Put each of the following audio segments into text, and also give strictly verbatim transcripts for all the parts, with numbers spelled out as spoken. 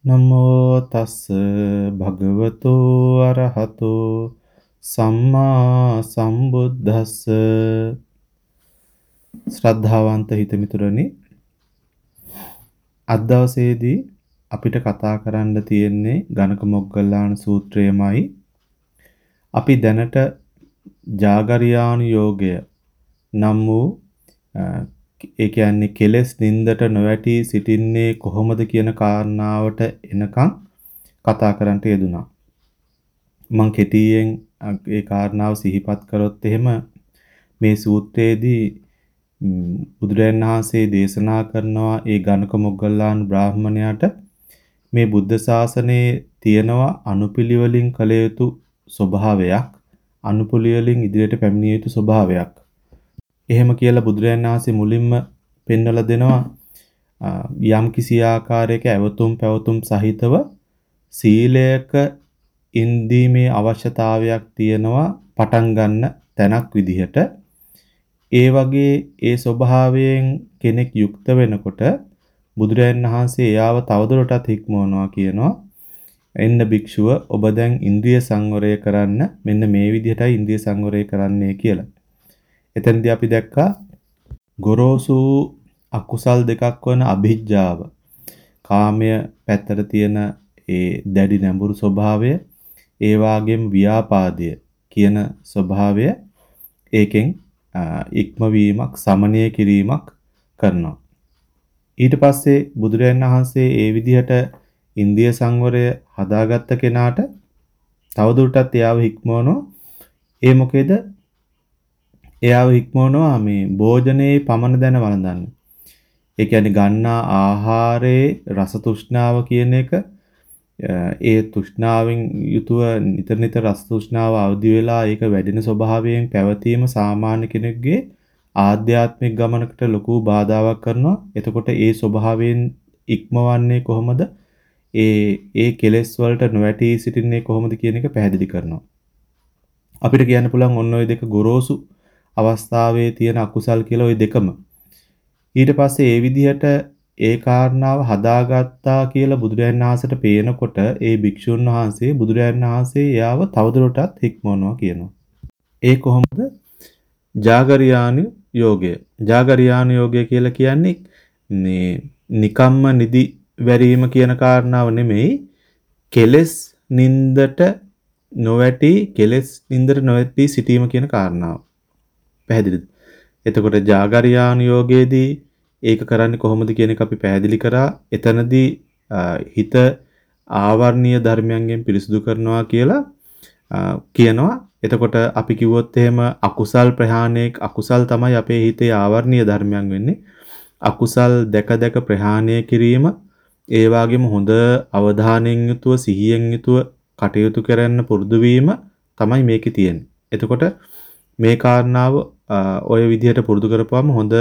නමෝ තස්ස භගවතෝ අරහතෝ සම්මා සම්බුද්දස්ස. ශ්‍රද්ධාවන්ත හිතමිතුරනි, අද දවසේදී අපිට කතා කරන්න තියෙන්නේ ගණක මොග්ගල්ලාන සූත්‍රයමයි. අපි දැනට ජාගරියානු යෝගය නම් වූ ඒ කියන්නේ කෙලෙස් නින්දට නොවැටි සිටින්නේ කොහොමද කියන කාරණාවට එනකන් කතා කරන්නට යෙදුනා. මම කෙටියෙන් ඒ කාරණාව සිහිපත් කරොත් එහෙම මේ සූත්‍රයේදී බුදුරජාණන් වහන්සේ දේශනා කරනවා ඒ ගණක මොග්ගල්ලාන බ්‍රාහ්මණයාට මේ බුද්ධ ශාසනයේ තියෙනවා අනුපිළිවෙලින් කළ යුතු ස්වභාවයක්, අනුපිළිවෙලින් ඉදිරියට පැමිණිය යුතු ස්වභාවයක්. එහෙම කියලා බුදුරජාණන් වහන්සේ මුලින්ම පෙන්වලා දෙනවා යම් කිසි ආකාරයක ඇවතුම් පැවතුම් සහිතව සීලයක ඉන්දීමේ අවශ්‍යතාවයක් තියෙනවා පටන් ගන්න තැනක් විදිහට. ඒ වගේ ඒ ස්වභාවයෙන් කෙනෙක් යුක්ත වෙනකොට බුදුරජාණන් වහන්සේ එයාව තවදුරටත් හික්මවනවා කියනවා. එන්න භික්ෂුව, ඔබ දැන් ඉන්ද්‍රිය සංවරය කරන්න, මෙන්න මේ විදිහටයි ඉන්ද්‍රිය සංවරය කරන්නේ කියලා. එතනදී අපි දැක්කා ගොරෝසු අකුසල් දෙකක් වන අභිජ්ජාව, කාමය පැත්තට තියෙන ඒ දැඩි නැඹුරු ස්වභාවය, ඒ වගේම ව්‍යාපාදය කියන ස්වභාවය ඒකෙන් ඉක්මවීමක්, සමනය කිරීමක් කරනවා. ඊට පස්සේ බුදුරජාණන් වහන්සේ ඒ විදිහට ඉන්ද්‍රිය සංවරය හදාගත්ත කෙනාට තවදුරටත් එයාව හික්මවනවා. ඒ මොකේද? එයාව හික්මවනවා මේ භෝජනයේ පමණ දැන වළඳන්න. ඒ කියන්නේ ගන්නා ආහාරයේ රස තෘෂ්ණාව කියන එක, ඒ තෘෂ්ණාවෙන් යුතුව නිතර නිතර රස තෘෂ්ණාව අවදි වෙලා ඒක වැඩෙන ස්වභාවයෙන් පැවතීම සාමාන්‍ය කෙනෙකුගේ ආධ්‍යාත්මික ගමනකට ලොකු බාධාවක් කරනවා. එතකොට ඒ ස්වභාවයෙන් ඉක්මවන්නේ කොහොමද? ඒ ඒ කෙලෙස් වලට නොවැටී සිටින්නේ කොහොමද කියන එක පැහැදිලි කරනවා. අපිට කියන්න පුළුවන් ඔන්න ඔය දෙක ගොරෝසු අවස්ථාවේ තියෙන අකුසල් කියලා ওই දෙකම. ඊට පස්සේ ඒ විදිහට ඒ කාරණාව හදාගත්තා කියලා බුදුරජාණන් වහන්සේට පේනකොට ඒ භික්ෂුන් වහන්සේ බුදුරජාණන් වහන්සේ එයාව තවදුරටත් හික්මවනවා කියනවා. ඒ කොහොමද? ජාගරියානු යෝගය. ජාගරියානු යෝගය කියලා කියන්නේ මේ නිකම්ම නිදි වැරීම කියන කාරණාව නෙමෙයි, කෙලෙස් නින්දට නොවැටි කෙලෙස් නින්දට නොවැටි සිටීම කියන කාරණාව. පැහැදිලිද? එතකොට ජාගරියානු යෝගයේදී ඒක කරන්නේ කොහොමද කියන එක අපි පැහැදිලි කරා. එතනදී හිත ආවර්ණීය ධර්මයන්ගෙන් පිරිසුදු කරනවා කියලා කියනවා. එතකොට අපි කිව්වොත් එහෙම අකුසල් ප්‍රහාණය, අකුසල් තමයි අපේ හිතේ ආවර්ණීය ධර්මයන් වෙන්නේ. අකුසල් දැක දැක ප්‍රහාණය කිරීම, ඒ වගේම හොඳ අවධානයෙන් යුතුව සිහියෙන් යුතුව කටයුතු කරන්න පුරුදු වීම තමයි මේකේ තියෙන්නේ. එතකොට මේ කාරණාව ඔය විදිහට පුරුදු කරපුවම හොඳ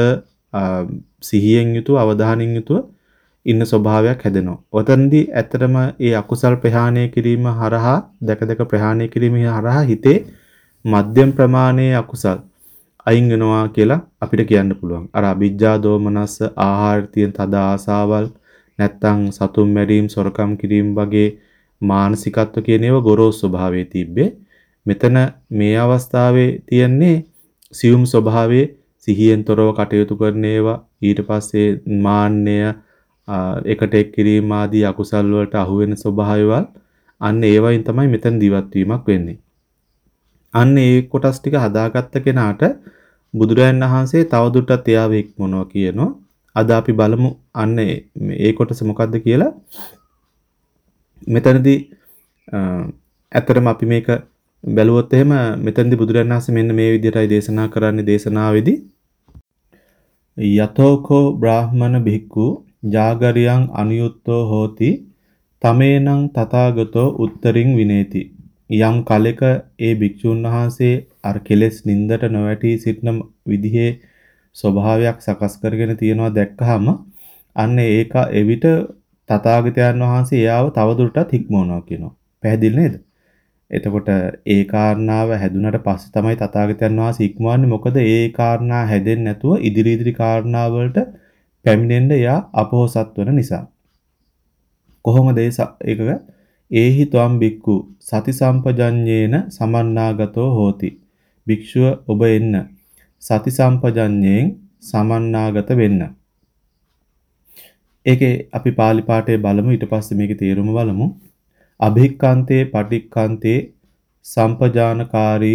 සිහියෙන් යුතුව අවධානයෙන් යුතුව ඉන්න ස්වභාවයක් හැදෙනවා. ඔතනදී ඇත්තටම මේ අකුසල් ප්‍රහාණය කිරීම හරහා, දැක දැක ප්‍රහාණය කිරීම හරහා හිතේ මධ්‍යම ප්‍රමාණයේ අකුසල් අයින් වෙනවා කියලා අපිට කියන්න පුළුවන්. අර අවිජ්ජා දෝමනස්ස, ආහාර තියෙන තද ආසාවල්, නැත්තම් සතුම් මැරීම්, සොරකම් කිරීම වගේ මානසිකත්ව කියන ඒවා ගොරෝසු ස්වභාවයේ තිබ්බේ. මෙතන මේ අවස්ථාවේ තියෙන්නේ සියුම් ස්වභාවයේ සිහියෙන් තොරව කටයුතු කරන ඒවා. ඊට පස්සේ මාන්නය, එකට එක් කිරීම ආදී අකුසල් වලට අහු වෙන ස්වභාවයවල්, අන්න ඒවයින් තමයි මෙතන දිවත් වීමක් වෙන්නේ. අන්න ඒ කොටස් ටික හදාගත්ත කෙනාට බුදුරජාණන් වහන්සේ තවදුරටත් එයාව හික්මනවා කියනවා. අද අපි බලමු අන්න ඒ කොටස මොකද්ද කියලා. මෙතනදී ඇත්තටම අපි මේක බැලුවොත් එහෙම මෙතනදී බුදුරජාණන් වහන්සේ මෙන්න මේ විදිහටයි දේශනා කරන්නේ. දේශනාවේදී යතෝකෝ බ්‍රාහ්මණ භික්ඛු ජාගරියං අනුයුත්තෝ හෝති තමේනං තථාගතෝ උත්තරින් විනේති. යම් කලෙක ඒ භික්ෂුන් වහන්සේ අර කෙලෙස් නින්දට නොවැටි සිටින විදිහේ ස්වභාවයක් සකස් කරගෙන තියනවා දැක්කහම අන්න ඒක එවිට තථාගතයන් වහන්සේ එයාව තවදුරටත් හික්මවනවා කියනවා. පැහැදිලි නේද? එතකොට ඒ කාරණාව හැදුනට පස්සේ තමයි තථාගතයන් වහන්සේ ඉක්මවන්නේ. මොකද ඒ කාරණා හැදෙන්නේ නැතුව ඉදිරි ඉදිරි කාරණා වලට පැමිණෙන්න එයා අපොහසත් වෙන නිසා. කොහොමද ඒ ඒකක ඒහි ත්වම් බික්කු සති සම්පජඤ්ඤේන සමන්නාගතෝ හෝති. භික්ෂුව ඔබ එන්න සති සම්පජඤ්ඤයෙන් සමන්නාගත වෙන්න. ඒකේ අපි pāli පාඨය බලමු ඊට පස්සේ මේකේ තේරුම බලමු. අභික්ඛන්තේ පටික්ඛන්තේ සම්පජානකාරී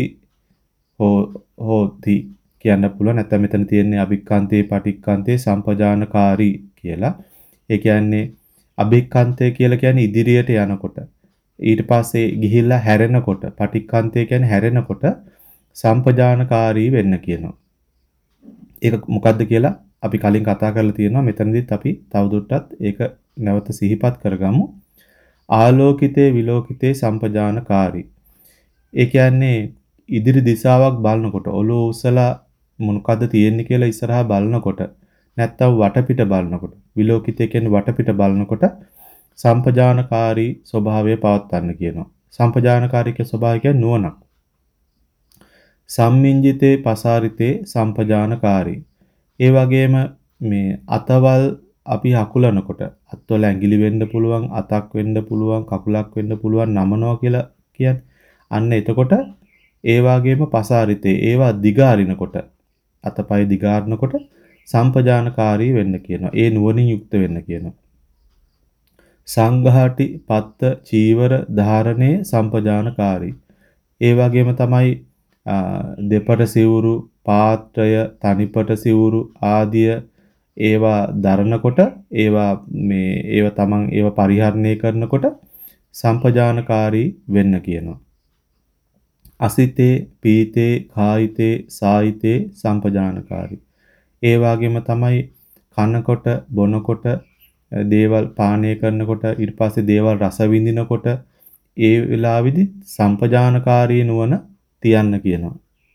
හෝති කියන්න පුළුවන්. නැත්නම් මෙතන තියෙන්නේ අභික්ඛන්තේ පටික්ඛන්තේ සම්පජානකාරී කියලා. ඒ කියන්නේ අභික්ඛන්තේ කියලා කියන්නේ ඉදිරියට යනකොට. ඊට පස්සේ ගිහිල්ලා හැරෙනකොට පටික්ඛන්තේ කියන්නේ හැරෙනකොට සම්පජානකාරී වෙන්න කියනවා. ඒක මොකද්ද කියලා අපි කලින් කතා කරලා තියෙනවා. මෙතනදිත් අපි තවදුරටත් ඒක නැවත සිහිපත් කරගමු. ආලෝකිතේ විලෝකිතේ සම්පජානකාරී. ඒ කියන්නේ ඉදිරි දිශාවක් බලනකොට ඔළුව උසලා මොනකද තියෙන්නේ කියලා ඉස්සරහා බලනකොට නැත්තම් වටපිට බලනකොට විලෝකිතේ කියන්නේ වටපිට බලනකොට සම්පජානකාරී ස්වභාවය පවත්වන්න කියනවා. සම්පජානකාරීක ස්වභාවය කියන්නේ නුවණක්. සම්මිංජිතේ පසාරිතේ සම්පජානකාරී. ඒ වගේම මේ අතවල් අපි හකුලනකොට අත්වල ඇඟිලි වෙන්න පුළුවන්, අතක් වෙන්න පුළුවන්, කකුලක් වෙන්න පුළුවන් නමනවා කියලා කියන්නේ. අන්න එතකොට ඒ වගේම පසාරිතේ ඒවා දිගාරිනකොට අතපය දිගාරනකොට සම්පජානකාරී වෙන්න කියනවා. ඒ නුවණින් යුක්ත වෙන්න කියනවා. සංඝාටි පත්ත චීවර ධාරණේ සම්පජානකාරී. ඒ වගේම තමයි දෙපට සිවුරු, පාත්‍රය, තනිපට සිවුරු ආදිය ඒවා දරනකොට ඒවා මේ ඒවා තමන් ඒවා පරිහරණය කරනකොට සම්පජානකාරී වෙන්න කියනවා. අසිතේ පීතේ කායිතේ සායිතේ සම්පජානකාරී. ඒ වගේම තමයි කනකොට බොනකොට දේවල් පානය කරනකොට ඊට පස්සේ දේවල් රස විඳිනකොට ඒ වෙලාවෙදි සම්පජානකාරී නුවණ තියන්න කියනවා.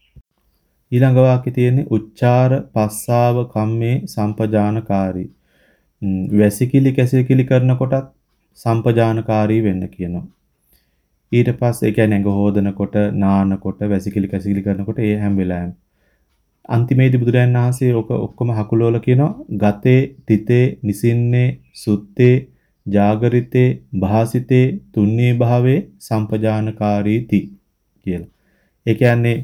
ඊළඟ වාක්‍යයේ තියෙන්නේ උච්චාර පස්සාව කම්මේ සම්පජානකාරී. වැසිකිලි කැසිකිලි කරනකොටත් සම්පජානකාරී වෙන්න කියනවා. ඊට පස්සේ ඒ කියන්නේ ඇඟ හොදනකොට, නානකොට, වැසිකිලි කැසිකිලි කරනකොට ඒ හැම වෙලාවෙම අන්තිමේදී බුදුරයන් වහන්සේ ඔක ඔක්කොම හකුලවල කියනවා ගතේ, තිතේ, නිසින්නේ, සුත්තේ, ජාගරිතේ, භාසිතේ, තුන්නේ භාවේ සම්පජානකාරීති කියලා. ඒ කියන්නේ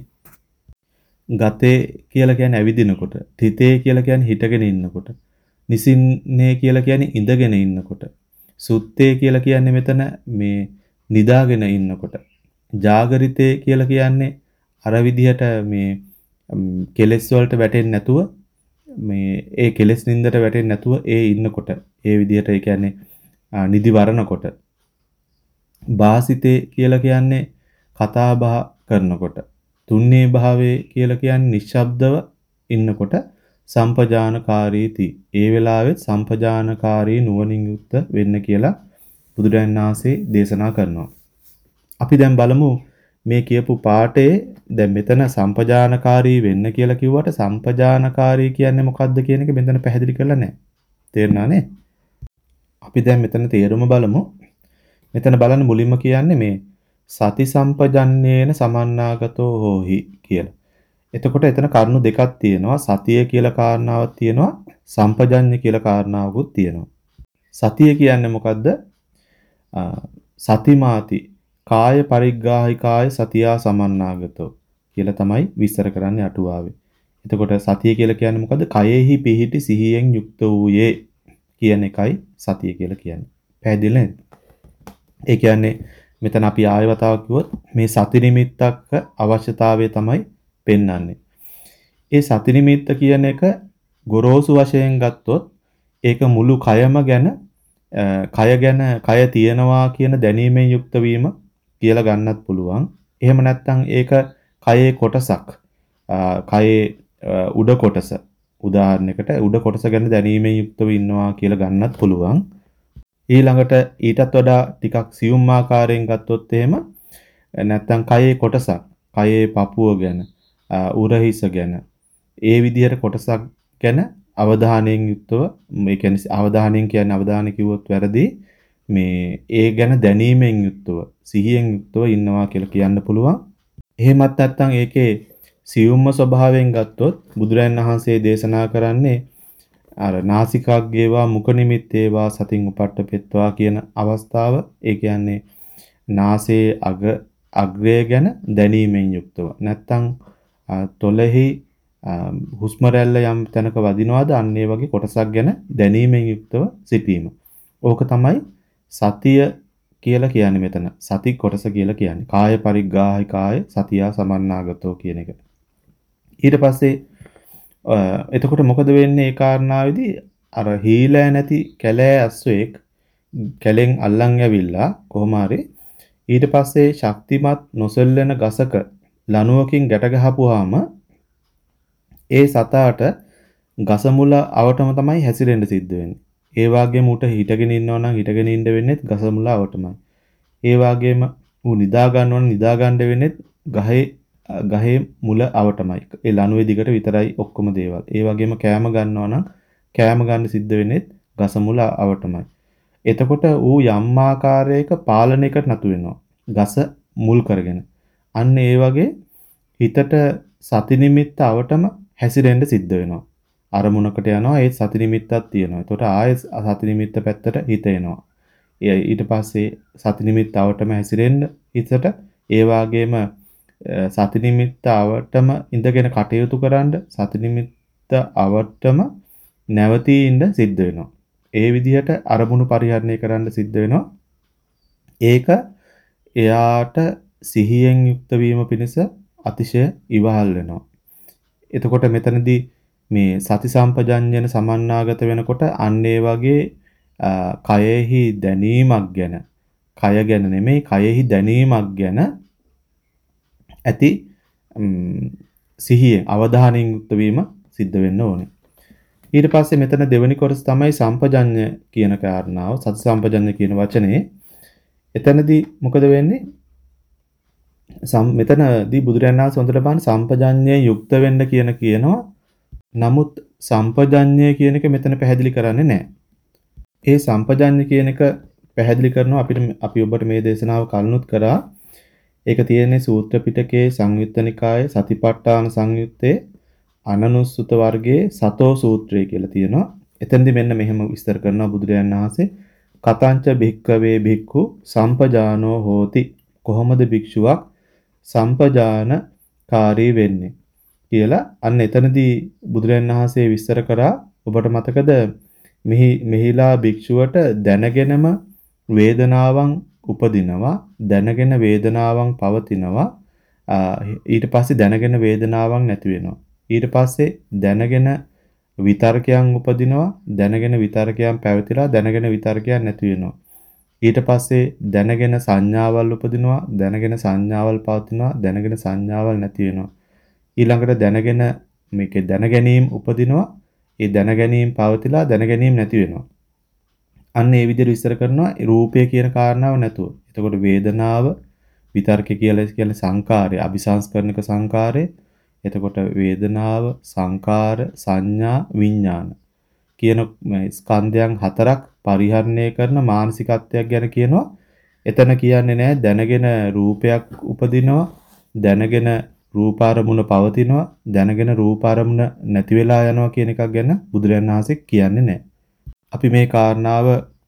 ගතේ කියලා කියන්නේ ඇවිදිනකොට, තිතේ කියලා කියන්නේ හිටගෙන ඉන්නකොට, නිසින්නේ කියලා කියන්නේ ඉඳගෙන ඉන්නකොට, සුත්තේ කියලා කියන්නේ මෙතන මේ නිදාගෙන ඉන්නකොට, ජාගරිතේ කියලා කියන්නේ අර විදිහට මේ කෙලස් වලට වැටෙන්නේ නැතුව මේ ඒ කෙලස් නින්දට වැටෙන්නේ නැතුව ඒ ඉන්නකොට ඒ විදිහට ඒ කියන්නේ නිදි වරනකොට, භාසිතේ කියලා කියන්නේ කතා බහ කරනකොට, තුන්නේ භාවයේ කියලා කියන්නේ නිශ්ශබ්දව ඉන්නකොට සම්පජානකාරීති. ඒ වෙලාවෙත් සම්පජානකාරී නුවණින් යුක්ත වෙන්න කියලා බුදුරජාණන් වහන්සේ දේශනා කරනවා. අපි දැන් බලමු මේ කියපු පාඩේ දැන් මෙතන සම්පජානකාරී වෙන්න කියලා කිව්වට සම්පජානකාරී කියන්නේ මොකක්ද කියන එක මෙතන පැහැදිලි කරලා නැහැ. තේරුණා නේ? අපි දැන් මෙතන තේරුම බලමු. මෙතන බලන්න මුලින්ම කියන්නේ මේ සති සම්පජඤ්ඤේන සමන්නාගතෝ හෝහි කියලා. එතකොට එතන කරුණු දෙකක් තියෙනවා. සතිය කියලා කාරණාවක් තියෙනවා. සම්පජඤ්ඤ කියලා කාරණාවකුත් තියෙනවා. සතිය කියන්නේ මොකද්ද? සතිමාති කාය පරිග්ගාහිකාය සතියා සමන්නාගතෝ කියලා තමයි විස්තර කරන්නේ අටුවාවේ. එතකොට සතිය කියලා කියන්නේ මොකද්ද? කයෙහි පිහිටි සිහියෙන් යුක්ත වූයේ කියන එකයි සතිය කියලා කියන්නේ. පැහැදිලි නේද? ඒ කියන්නේ මෙතන අපි ආයවතාවක් කිව්වොත් මේ සති නිමිත්තක අවශ්‍යතාවය තමයි පෙන්වන්නේ. ඒ සති නිමිත්ත කියන එක ගොරෝසු වශයෙන් ගත්තොත් ඒක මුළු කයම ගැන කය ගැන කය තියනවා කියන දැනීමෙන් යුක්ත වීම කියලා ගන්නත් පුළුවන්. එහෙම නැත්නම් ඒක කයේ කොටසක්. කයේ උඩ කොටස. උදාහරණයකට උඩ කොටස ගැන දැනීමෙන් යුක්තව ඉන්නවා කියලා ගන්නත් පුළුවන්. ඊළඟට ඊටත් වඩා ටිකක් සියුම් ආකාරයෙන් ගත්තොත් එහෙම නැත්නම් කයේ කොටසක්. කයේ පපුව ගැන, උරහිස ගැන ඒ විදිහට කොටසක් ගැන අවධානයෙන් යුක්තව මේ කියන්නේ අවධානයෙන් කියන්නේ අවධානය කිව්වොත් වැරදි. මේ ඒ ගැන දැනීමෙන් යුක්තව සිහියෙන් යුක්තව ඉන්නවා කියලා කියන්න පුළුවන්. එහෙමත් නැත්නම් ඒකේ සියුම්ම ස්වභාවයෙන් ගත්තොත් බුදුරජාණන් වහන්සේ දේශනා කරන්නේ අර නාසිකාග්ගේවා මුඛ නිමිත්තේවා සතින් උපට්ඨපෙත්වා කියන අවස්ථාව ඒ කියන්නේ නාසයේ අග අග්‍රය ගැන දැනීමෙන් යුක්තව නැත්තම් තොලෙහි හුස්ම රැල්ල යම් තැනක වදිනවාද අන්න ඒ වගේ කොටසක් ගැන දැනීමෙන් යුක්තව සිටීම. ඕක තමයි සතිය කියලා කියන්නේ මෙතන. සති කොටස කියලා කියන්නේ. කාය පරිග්ගාහි කාය සතියා සමන්නාගතෝ කියන එක. ඊට පස්සේ එතකොට මොකද වෙන්නේ ඒ කාරණාවේදී අර හීලෑ නැති කැලෑ ඇස්සෙක් කැලෙන් අල්ලන් ඇවිල්ලා කොහොම හරි ඊට පස්සේ ශක්තිමත් නොසෙල්ලෙන ගසක ලණුවකින් ගැට ගහපුවාම ඒ සතාට ගස මුල අවටම තමයි හැසිරෙන්න සිද්ධ වෙන්නේ. ඒ වගේම උට හිටගෙන ඉන්නවා නම් හිටගෙන ඉන්න වෙන්නේ ගස මුල අවටමයි. ඒ වගේම ඌ නිදා ගන්නවා නම් නිදා ගන්න වෙන්නේ ගහේ ගහේ මුල අවටමයි. ඒ ලණුවේ දිගට විතරයි ඔක්කොම දේවල්. ඒ වගේම කෑම ගන්නවා නම් කෑම ගන්න සිද්ධ වෙන්නේ ගස මුල අවටමයි. එතකොට ඌ යම් ආකාරයක පාලනයකට නතු වෙනවා. ගස මුල් කරගෙන. අන්න ඒ වගේ හිතට සති නිමිත්ත අවටම හැසිරෙන්න සිද්ධ වෙනවා. අරමුණකට යනවා ඒ සති නිමිත්තක් තියෙනවා. එතකොට ආයෙත් සති නිමිත්ත පැත්තට හිත එනවා. ඊට පස්සේ සති නිමිත්ත අවටම හැසිරෙන්න හිතට ඒ වගේම සති නිමිත්ත අවටම ඉඳගෙන කටයුතු කරන්න සති නිමිත්ත අවටම නැවතී ඉන්න සිද්ධ වෙනවා. ඒ විදිහට අරමුණු පරිහරණය කරන්න සිද්ධ වෙනවා. ඒක එයාට සිහියෙන් යුක්ත වීම පිණිස අතිශය ඉවහල් වෙනවා. එතකොට මෙතනදී මේ සති සම්පජඤ්ඤන සමන්නාගත වෙනකොට අන්න ඒ වගේ කයෙහි දැනීමක් ගැන කය ගැන නෙමෙයි කයෙහි දැනීමක් ගැන ඇති සිහියෙන් අවධානයෙන් යුක්ත වීම සිද්ධ වෙන්න ඕනේ. ඊට පස්සේ මෙතන දෙවෙනි කොටස තමයි සම්පජඤ්ඤ කියන කාරණාව. සති සම්පජඤ්ඤ කියන වචනේ එතනදී මොකද වෙන්නේ? මෙතනදී බුදුරජාණන් වහන්සේ හොඳට බලන්න සම්පජඤ්ඤයේ යුක්ත වෙන්න කියන කියනවා. නමුත් සම්පජඤ්ඤය කියන එක මෙතන පැහැදිලි කරන්නේ නැහැ. ඒ සම්පජඤ්ඤ කියන එක පැහැදිලි කරනවා අපිට අපි ඔබට මේ දේශනාව කලිනුත් කරා. ඒක තියෙන්නේ සූත්‍ර පිටකයේ සංයුත්ත නිකායේ සතිපට්ඨාන සංයුත්තේ අනනුස්සුත වර්ගයේ සතෝ සූත්‍රය කියලා තියෙනවා. එතෙන්දි මෙන්න මෙහෙම විස්තර කරනවා බුදුරජාණන් වහන්සේ කතංච භික්ඛවේ භික්ඛු සම්පජානෝ හෝති. කොහොමද භික්ෂුවක් සම්පජානකාරී වෙන්නේ කියලා අන්න එතනදී බුදුරජාණන් වහන්සේ විස්තර කරා. ඔබට මතකද මෙහි මෙහිලා භික්ෂුවට දැනගෙනම වේදනාවන් උපදිනවා දැනගෙන වේදනාවන් පවතිනවා ඊට පස්සේ දැනගෙන වේදනාවක් නැති වෙනවා ඊට පස්සේ දැනගෙන විතර්කයන් උපදිනවා දැනගෙන විතර්කයන් පැවතිලා දැනගෙන විතර්කයන් නැති වෙනවා ඊට පස්සේ දැනගෙන සංඥාවල් උපදිනවා දැනගෙන සංඥාවල් පවතිනවා දැනගෙන සංඥාවල් නැති වෙනවා ඊළඟට දැනගෙන මේකේ දැනගැනීම් උපදිනවා ඒ දැනගැනීම් පවතිලා දැනගැනීම් නැති වෙනවා අන්න ඒ විදිහට විස්තර කරනවා රූපය කියන කාරණාව නැතුව. එතකොට වේදනාව විතර්ක කියලා කියන්නේ සංකාරය, අபிසංස්කරණක සංකාරය. එතකොට වේදනාව, සංකාර, සංඥා, විඥාන කියන ස්කන්ධයන් හතරක් පරිහරණය කරන මානසිකත්වයක් ගැන කියනවා. එතන කියන්නේ නෑ දැනගෙන රූපයක් උපදිනවා, දැනගෙන රූපාරමුණ පවතිනවා, දැනගෙන රූපාරමුණ නැති වෙලා යනවා කියන එකක් ගැන බුදුරජාණන් වහන්සේ කියන්නේ නෑ. අපි මේ කාරණාව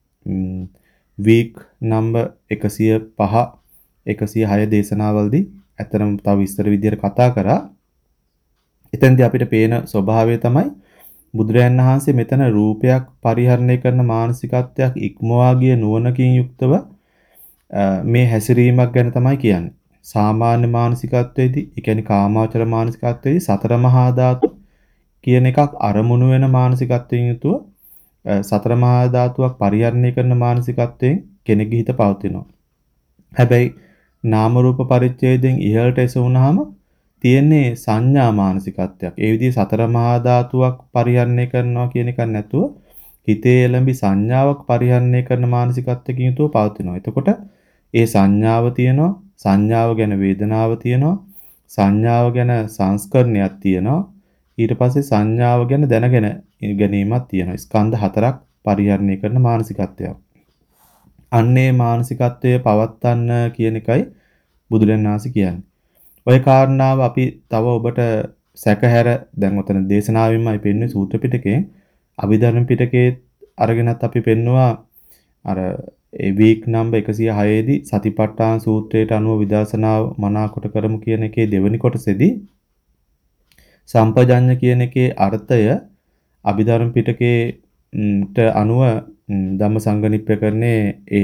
වීක් නම්බර් එකසිය පහ එකසිය හය දේශනාවලදී ඇත්තටම තව විස්තර විදියට කතා කරා. එතෙන්දී අපිට පේන ස්වභාවය තමයි බුදුරජාණන් වහන්සේ මෙතන රූපයක් පරිහරණය කරන මානසිකත්වයක් ඉක්මවා ගිය නුවණකින් යුක්තව මේ හැසිරීමක් ගැන තමයි කියන්නේ. සාමාන්‍ය මානසිකත්වයේදී, ඒ කියන්නේ කාමාවචර මානසිකත්වයේදී සතර මහා ධාතු කියන එකක් අරමුණු වෙන මානසිකත්වයෙන් යුතුව සතර මහා ධාතුවක් පරිහරණය කරන මානසිකත්වයෙන් කෙනෙකුගේ හිත පවතිනවා. හැබැයි නාම රූප පරිච්ඡේදයෙන් ඉහළට එසවුනහම තියෙන්නේ සංඥා මානසිකත්වයක්. ඒ විදිහේ සතර මහා ධාතුවක් පරිහරණය කරනවා කියන එක නැතුව හිතේ එළඹි සංඥාවක් පරිහරණය කරන මානසිකත්වයකින් යුතුව පවතිනවා. එතකොට ඒ සංඥාව තියෙනවා, සංඥාව ගැන වේදනාව තියෙනවා, සංඥාව ගැන සංස්කරණයක් තියෙනවා. ඊට පස්සේ සංඥාව ගැන දැනගෙන ගැනීමක් තියෙනවා. ස්කන්ධ හතරක් පරිහරණය කරන මානසිකත්වයක්. අන්නේ මානසිකත්වයේ පවත්තන්න කියන එකයි බුදුරජාණන් වහන්සේ කියන්නේ. ওই කාරණාව අපි තව ඔබට සැකහැර දැන් උතන දේශනාවෙන්මයි පෙන්වන්නේ සූත්‍ර පිටකේ අභිධර්ම පිටකේ අරගෙනත් අපි පෙන්නවා අර ඒ වීක් නම්බර් එකසිය හය දී සතිපට්ඨාන සූත්‍රයට අනුව විදර්ශනාව මනාකොට කරමු කියන එකේ දෙවෙනි කොටසේදී සම්පජඤ්ඤ කියන එකේ අර්ථය අභිධර්ම පිටකේට අනුව ධම්මසංගණිප්පකරණේ ඒ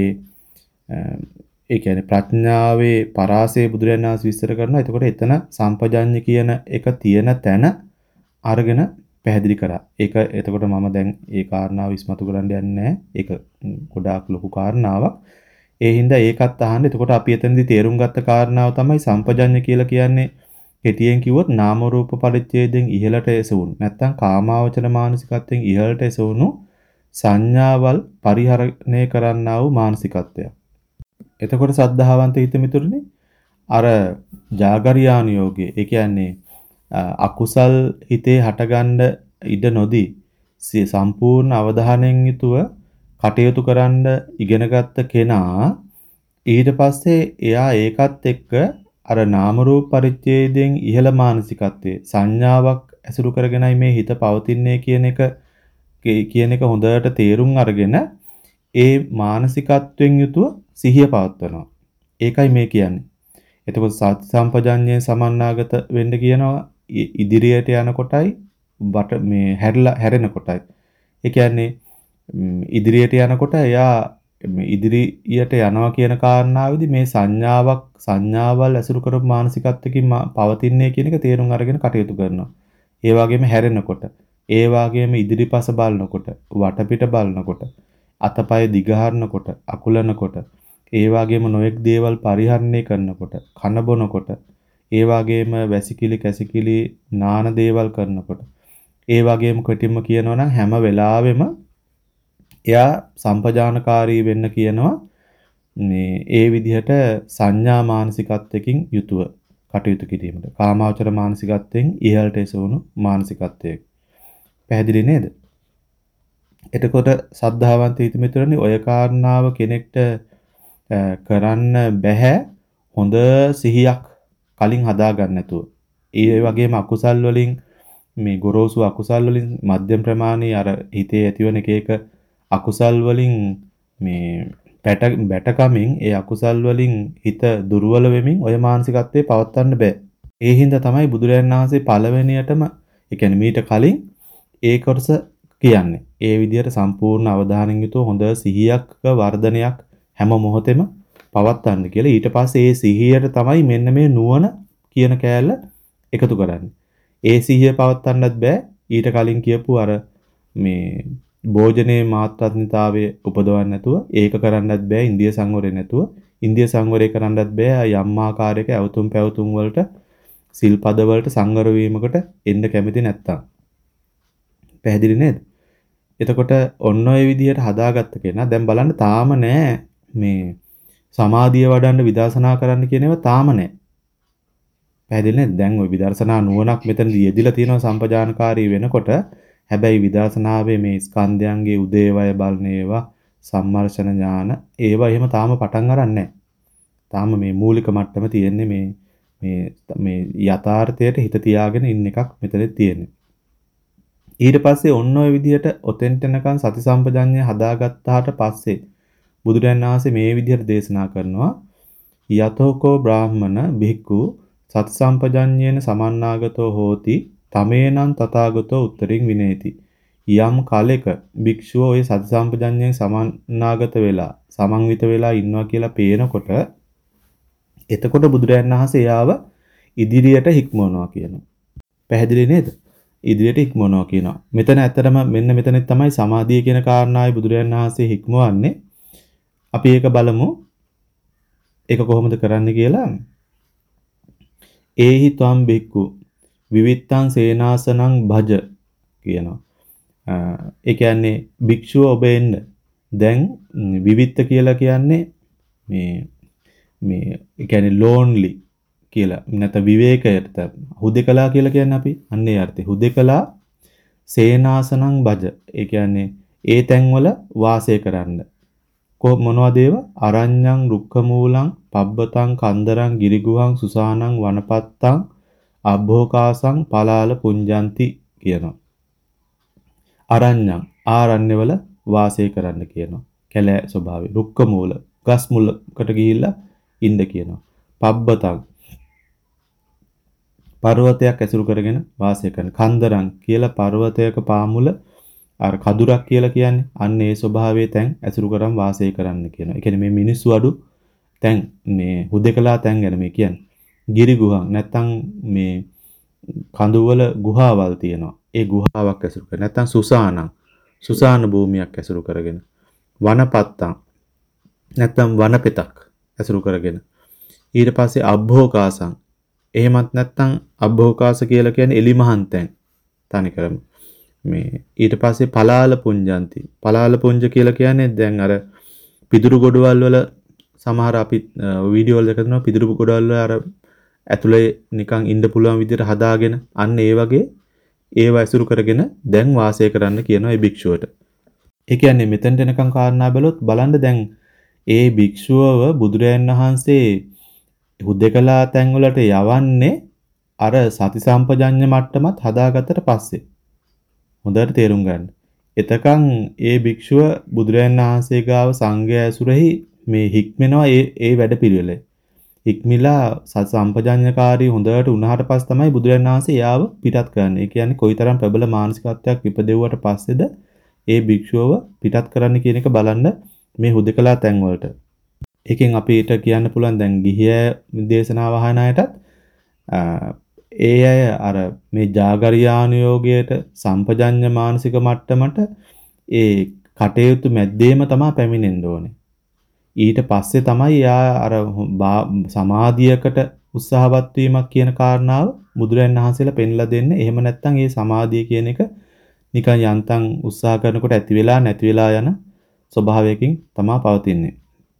ඒ කියන්නේ ප්‍රඥාවේ පරාසය බුදුරජාණන් වහන්සේ විස්තර කරනවා. එතකොට එතන සම්පජඤ්ඤ කියන එක තියෙන තැන අරගෙන පැහැදිලි කරා. ඒක එතකොට මම දැන් ඒ කාරණාව ඉස්මතු කරන්න යන්නේ නැහැ. ඒක ගොඩාක් ලොකු කාරණාවක්. ඒ හින්දා ඒකත් අහන්න. එතකොට අපි එතනදී තේරුම් ගත්ත කාරණාව තමයි සම්පජඤ්ඤ කියලා කියන්නේ කෙටියෙන් කිව්වොත් නාම රූප පරිච්ඡේදයෙන් ඉහළට එසවුණු. නැත්තම් කාමාවචර මානසිකත්වයෙන් ඉහළට එසවුණු සංඥාවල් පරිහරණය කරන්නා වූ මානසිකත්වයක්. එතකොට සද්ධාවන්ත හිත මිතුරුනේ අර ජාගරියාන යෝගයේ ඒ කියන්නේ අකුසල් හිතේ හටගන්න ඉඩ නොදී සම්පූර්ණ අවධානයෙන් යුතුව කටයුතු කරන්න ඉගෙනගත්ත කෙනා ඊට පස්සේ එයා ඒකත් එක්ක අර නාම රූප පරිච්ඡේදයෙන් ඉහළ මානසිකත්වයේ සංඥාවක් ඇසුරු කරගෙනයි මේ හිත පවතින්නේ කියන එක කියන එක හොඳට තේරුම් අරගෙන ඒ මානසිකත්වයෙන් යුතුව සිහිය පවත්වනවා. ඒකයි මේ කියන්නේ. එතකොට සති සම්පජඤ්ඤයෙන් සමන්නාගත වෙන්න කියනවා ඉදිරියට යන කොටයි බට මේ හැරිලා හැරෙන කොටයි. ඒ කියන්නේ ඉදිරියට යනකොට එයා ඉදිරියට යනවා කියන කාරණාවේදී මේ සංඥාවක් සංඥාවල් ඇසුරු කරපු මානසිකත්වකින් පවතින්නේ කියන එක තේරුම් අරගෙන කටයුතු කරනවා. ඒ වගේම හැරෙනකොට, ඒ වගේම ඉදිරිපස බලනකොට, වටපිට බලනකොට, අතපය දිගහරනකොට, අකුලනකොට, ඒ වගේම නොඑක් දේවල් පරිහරණය කරනකොට, කන බොනකොට, ඒ වගේම වැසිකිලි කැසිකිලි නාන දේවල් කරනකොට, ඒ වගේම කොටින්ම කියනවා නම් හැම වෙලාවෙම එයා සම්පජානකාරී වෙන්න කියනවා මේ ඒ විදිහට සංඥා මානසිකත්වයකින් යුතුව කටයුතු කිරීමට. කාමාවචර මානසිකත්වයෙන් ඉහළට එසවුණු මානසිකත්වයක. පැහැදිලි නේද? එතකොට සද්ධාවන්ත හිත මිතුරනි ඔය කාරණාව කෙනෙක්ට කරන්න බැහැ හොඳ සිහියක් කලින් හදාගන්න නැතුව. ඒ වගේම අකුසල් වලින් මේ ගොරෝසු අකුසල් වලින් මධ්‍යම ප්‍රමාණී අර හිතේ ඇතිවන එක එක අකුසල් වලින් මේ පැට බැටකමින් ඒ අකුසල් වලින් හිත දුර්වල වෙමින් ඔය මානසිකත්වයේ පවත්වන්න බෑ. ඒ හින්දා තමයි බුදුරජාණන් වහන්සේ පළවෙනියටම ඒ කියන්නේ මීට කලින් ඒ කොටස කියන්නේ. ඒ විදිහට සම්පූර්ණ අවධානයෙන් යුතුව හොඳ සිහියක් වර්ධනයක් හැම මොහොතෙම පවත්වන්න කියලා. ඊට පස්සේ ඒ සිහියට තමයි මෙන්න මේ නුවණ කියන කෑල්ල එකතු කරන්නේ. ඒ සිහිය පවත්වන්නත් බෑ ඊට කලින් කියපු අර මේ භෝජනයේ මාත්‍රාත්මතාවයේ උපදවන්න නැතුව ඒක කරන්නත් බෑ ඉන්දිය සංවරය නැතුව ඉන්දිය සංවරය කරන්නත් බෑ යම් ආකාරයක ඇවතුම් පැවතුම් වලට සිල්පද වලට සංවර වීමකට එන්න කැමති නැත්තම්. පැහැදිලි නේද? එතකොට ඔන්න ඔය විදිහට හදාගත්ත කෙනා දැන් බලන්න තාම නෑ මේ සමාධිය වඩන්න විදර්ශනා කරන්න කියන ඒවා තාම නෑ. පැහැදිලි නේද? දැන් ওই විදර්ශනා නුවණක් මෙතනදී යෙදිලා තියෙනවා සම්පජානකාරී වෙනකොට. හැබැයි විදර්ශනාවේ මේ ස්කන්ධයන්ගේ උදේවය බලන ඒවා සම්මර්ෂණ ඥාන ඒවා එහෙම තාම පටන් අරන් නැහැ. තාම මේ මූලික මට්ටම තියෙන්නේ මේ මේ මේ යථාර්ථයට හිත තියාගෙන ඉන්න එකක් මෙතනදී තියෙන්නේ. ඊට පස්සේ ඔන්න ඔය විදිහට ඔතෙන්ට යනකන් සති සම්පජඤ්ඤය හදාගත්තාට පස්සේ බුදුරජාණන් වහන්සේ මේ විදිහට දේශනා කරනවා යතෝකෝ බ්‍රාහ්මණ භික්ඛු සති සම්පජඤ්ඤේන සමන්නාගතෝ හෝති තමේනං තථාගතෝ උත්තරින් විනේති. යම් කාලයක භික්ෂුව ඔය සති සම්පජඤ්ඤයෙන් සමන්නාගත වෙලා සමන්විත වෙලා ඉන්නවා කියලා පේනකොට එතකොට බුදුරජාණන් වහන්සේ යාව ඉදිරියට හික්මවනවා කියනවා. පැහැදිලි නේද? ඉදිරියට හික්මවනවා කියනවා. මෙතන ඇත්තටම මෙන්න මෙතන තමයි සමාධිය කියන කාරණාවයි බුදුරජාණන් වහන්සේ හික්මවන්නේ. අපි ඒක බලමු. ඒක කොහොමද කරන්න කියලා. ඒහි ත්වම් බික්කු විවිත්තං සේනාසනං භජ කියනවා. ඒ කියන්නේ භික්ෂුව ඔබ එන්න. දැන් විවිත්ත කියලා කියන්නේ මේ මේ ඒ කියන්නේ ලෝන්ලි කියලා. නැත්නම් විවේකයට හුදෙකලා කියලා කියන්නේ අපි. අන්න ඒ අර්ථය. හුදෙකලා සේනාසනං භජ. ඒ කියන්නේ ඒ තැන්වල වාසය කරන්න. කො මොනවද ඒවා? අරඤ්ඤං රුක්ඛමූලං පබ්බතං කන්දරං ගිරිගුහං සුසානං වනපත්තං අබ්භෝකාසං පලාල පුඤ්ජಂತಿ කියනවා. අරඤ්ඤං ආරණ්‍යවල වාසය කරන්න කියනවා. කැලෑ ස්වභාවය. රුක්ක මූල ගස් මුලකට ගිහිල්ලා ඉන්න කියනවා. පබ්බතං පර්වතයක් ඇසුරු කරගෙන වාසය කරන. කන්දරං කියලා පර්වතයක පාමුල අර කදුරක් කියලා කියන්නේ. අන්න ඒ ස්වභාවයේ තැන් ඇසුරු කරන් වාසය කරන්න කියනවා. ඒ කියන්නේ මේ මිනිස්සු අඩු තැන් මේ හුදේකලා තැන් ගැන මේ කියන්නේ. ගිරි ගුහන් නැත්තම් මේ කඳුවල ගුහාවල් තියෙනවා. ඒ ගුහාවක් ඇසුරු කරගෙන නැත්තම් සුසානං සුසාන භූමියක් ඇසුරු කරගෙන වනපත්තං නැත්තම් වනපෙතක් ඇසුරු කරගෙන ඊට පස්සේ අබ්භෝකාසං එහෙමත් නැත්තම් අබ්භෝකාස කියලා කියන්නේ එලිමහන්තෙන් තනිකරම මේ ඊට පස්සේ පලාල පුංජන්ති පලාල පුංජ කියලා කියන්නේ දැන් අර පිදුරු ගොඩවල් වල සමහර අපි වීඩියෝ වල දැකනවා පිදුරු ගොඩවල් වල අර ඇතුලේ නිකන් ඉන්න පුළුවන් විදිහට හදාගෙන අන්න ඒ වගේ ඒව ඇසුරු කරගෙන දැන් වාසය කරන්න කියනවා ඒ භික්ෂුවට. ඒ කියන්නේ මෙතනට එනකන් කාරණා බැලුවොත් බලන්න දැන් ඒ භික්ෂුවව බුදුරයන් වහන්සේ හුදෙකලා තැන් වලට යවන්නේ අර සති සම්පජඤ්ඤ මට්ටමත් හදාගත්තට පස්සේ. හොඳට තේරුම් ගන්න. එතකන් ඒ භික්ෂුව බුදුරයන් වහන්සේ ගාව සංඝයා ඇසුරෙහි මේ හික්මෙනවා ඒ ඒ වැඩපිළිවෙල. හික්මිලා සති සම්පජඤ්ඤකාරී හොඳට උනාට පස්සේ තමයි බුදුරයන් වහන්සේ යාව පිටත් කරන්නේ. ඒ කියන්නේ කොයිතරම් ප්‍රබල මානසිකත්වයක් ඉපදෙව්වට පස්සේද ඒ භික්ෂුවව පිටත් කරන්න කියන එක බලන්න මේ හුදෙකලා තැන් වලට. ඒකෙන් අපිට කියන්න පුළුවන් දැන් ගිහිය දේශනාව අහන අයටත් ඒ අය අර මේ ජාගරියානුയോഗයට සම්පජඤ්ඤ මානසික මට්ටමට ඒ කටයුතු මැද්දේම තමයි පැමිණෙන්න ඕනේ. ඊට පස්සේ තමයි යා අර සමාධියකට උත්සාහවත් වීමක් කියන කාරණාව බුදුරයන් වහන්සේලා පෙන්ලා දෙන්නේ. එහෙම නැත්නම් මේ සමාධිය කියන එක නිකන් යන්තම් උත්සාහ කරනකොට ඇති වෙලා නැති වෙලා යන ස්වභාවයකින් තමයි පවතින්නේ.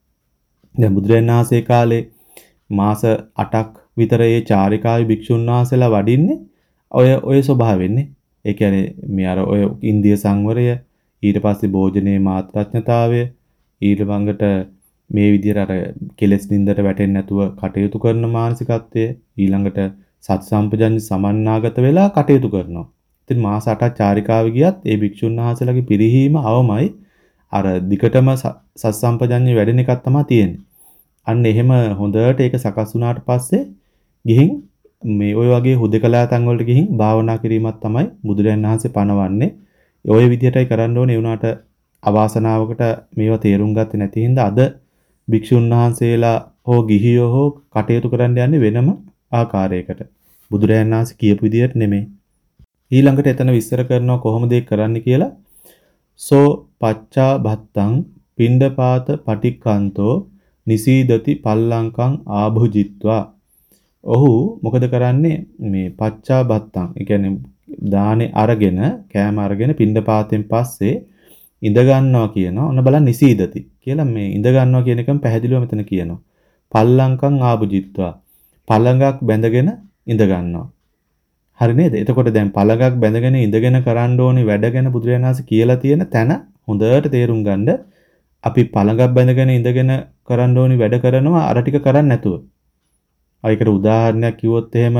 දැන් බුදුරයන් වහන්සේ කාලේ මාස අටක් විතර ඒ චාරිකාවේ භික්ෂුන් වහන්සේලා වඩින්නේ ඔය ඔය ස්වභාවෙන්නේ. ඒ කියන්නේ මේ අර ඔය ඉන්දිය සංවරය ඊට පස්සේ භෝජනයේ මාත්‍රඥතාවය ඊළඟට මේ විදිහට අර කෙලෙස් නින්දට වැටෙන්නේ නැතුව කටයුතු කරන මානසිකත්වය ඊළඟට සත් සම්පජඤ්ඤ සමන්නාගත වෙලා කටයුතු කරනවා. ඉතින් මාස අටක් චාරිකාවේ ගියත් ඒ භික්ෂුන් වහන්සේලාගේ පිරිහීම අවමයි අර දිකටම සත් සම්පජඤ්ඤ වැඩෙන එකක් තමයි තියෙන්නේ. අන්න එහෙම හොඳට ඒක සකස් වුණාට පස්සේ ගිහින් මේ ওই වගේ හුදකලා තන් වලට ගිහින් භාවනා කිරීමක් තමයි බුදුරයන් වහන්සේ පනවන්නේ. ওই විදිහටයි කරන්න ඕනේ. ඒ වුණාට අවාසනාවකට මේවා තේරුම් ගත්තේ නැති හින්දා අද භික්ෂුන් වහන්සේලා හෝ ගිහියෝ හෝ කටයුතු කරන්න යන්නේ වෙනම ආකාරයකට. බුදුරයන් වහන්සේ කියපු විදිහට නෙමෙයි. ඊළඟට එතන විස්තර කරනවා කොහොමද ඒක කරන්න කියලා. සෝ පච්චා භත්තං පිණ්ඩපාත පටික්කන්තෝ නිසීදති පල්ලංකං ආභුජිත්වා. ඔහු මොකද කරන්නේ මේ පච්චා භත්තං. ඒ කියන්නේ දානේ අරගෙන කෑම අරගෙන පිණ්ඩපාතෙන් පස්සේ ඉඳ ගන්නවා කියනවා. ඔන්න බලන්න නිසීදති කියලා මේ ඉඳ ගන්නවා කියන එකම පැහැදිලිව මෙතන කියනවා. පල්ලංකං ආභුජිත්වා. පළඟක් බැඳගෙන ඉඳ ගන්නවා. හරි නේද? එතකොට දැන් පළඟක් බැඳගෙන ඉඳගෙන කරන්න ඕනි වැඩ ගැන බුදුරජාණන් වහන්සේ කියලා තියෙන තැන හොඳට තේරුම් ගන්න. අපි පළඟක් බැඳගෙන ඉඳගෙන කරන්න ඕනි වැඩ කරනවා අර ටික කරන්නේ නැතුව. අයිකට උදාහරණයක් කිව්වොත් එහෙම